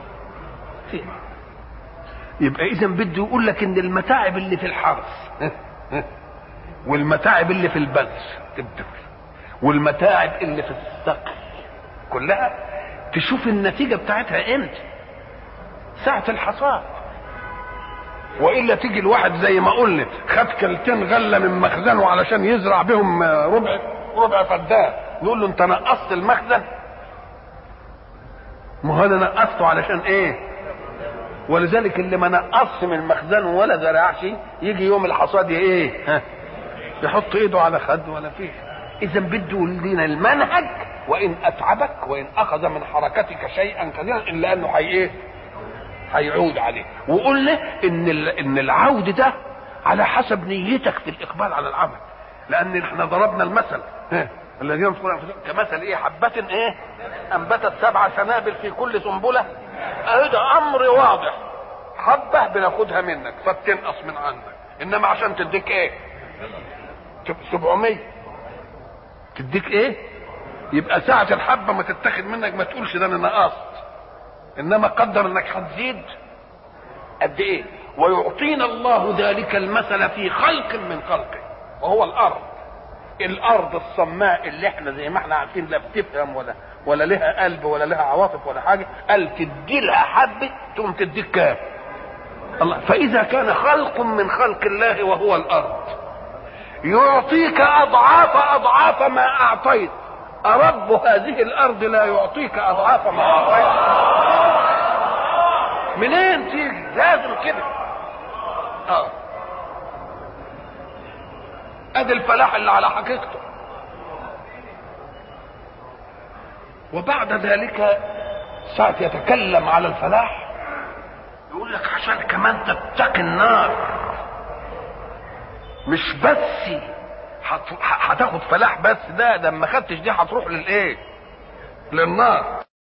يبقى اذا بده يقول لك ان المتاعب اللي في الحرث والمتاعب اللي في البذر والمتاعب اللي في السقي كلها تشوف النتيجة بتاعتها امتى؟ ساعة الحصاد. والا تيجي الواحد زي ما قلنا خد كلتين غله من مخزنه علشان يزرع بهم ربع فدان، نقول له انت نقصت المخزن؟ ما هو انا نقصته علشان ايه؟ ولذلك اللي ما نقصش من مخزنه ولا زرعش يجي يوم الحصاد ايه؟ يحط ايده على خد ولا فيه. اذا بده لنا المنهج وان اتعبك وان اخذ من حركتك شيئا كثيرا الا انه ايه؟ هيعود عليه. وقلنا ان العود ده على حسب نيتك في الاقبال على العمل. لان احنا ضربنا المثل الذين ينفقون انفسهم كمثل ايه؟ حبة ايه؟ انبتت 7 سنابل في كل سنبلة. ده امر واضح. حبة بناخدها منك فبتنقص من عندك، انما عشان تديك ايه؟ 700 تديك ايه؟ يبقى ساعة الحبة ما تتاخد منك ما تقولش ده انا نقصت، انما قدر انك هتزيد قد ايه. ويعطينا الله ذلك المثل في خلق من خلقه وهو الارض الصماء اللي احنا زي ما احنا عارفين لا بتفهم ولا لها قلب ولا لها عواطف ولا حاجه. قال تدي لها حبه تقوم تديك كام؟ الله. فاذا كان خلق من خلق الله وهو الارض يعطيك اضعاف ما اعطيت، أرب هذه الأرض لا يعطيك أضعاف ما أعطيت؟ منين تيجي؟ لازم كده. ادي الفلاح اللي على حقيقته. وبعد ذلك ساعة يتكلم على الفلاح يقول لك عشان كمان تتقي النار، مش بس هتاخد فلاح بس، ده ما خدتش دي هتروح للايه؟ للنار.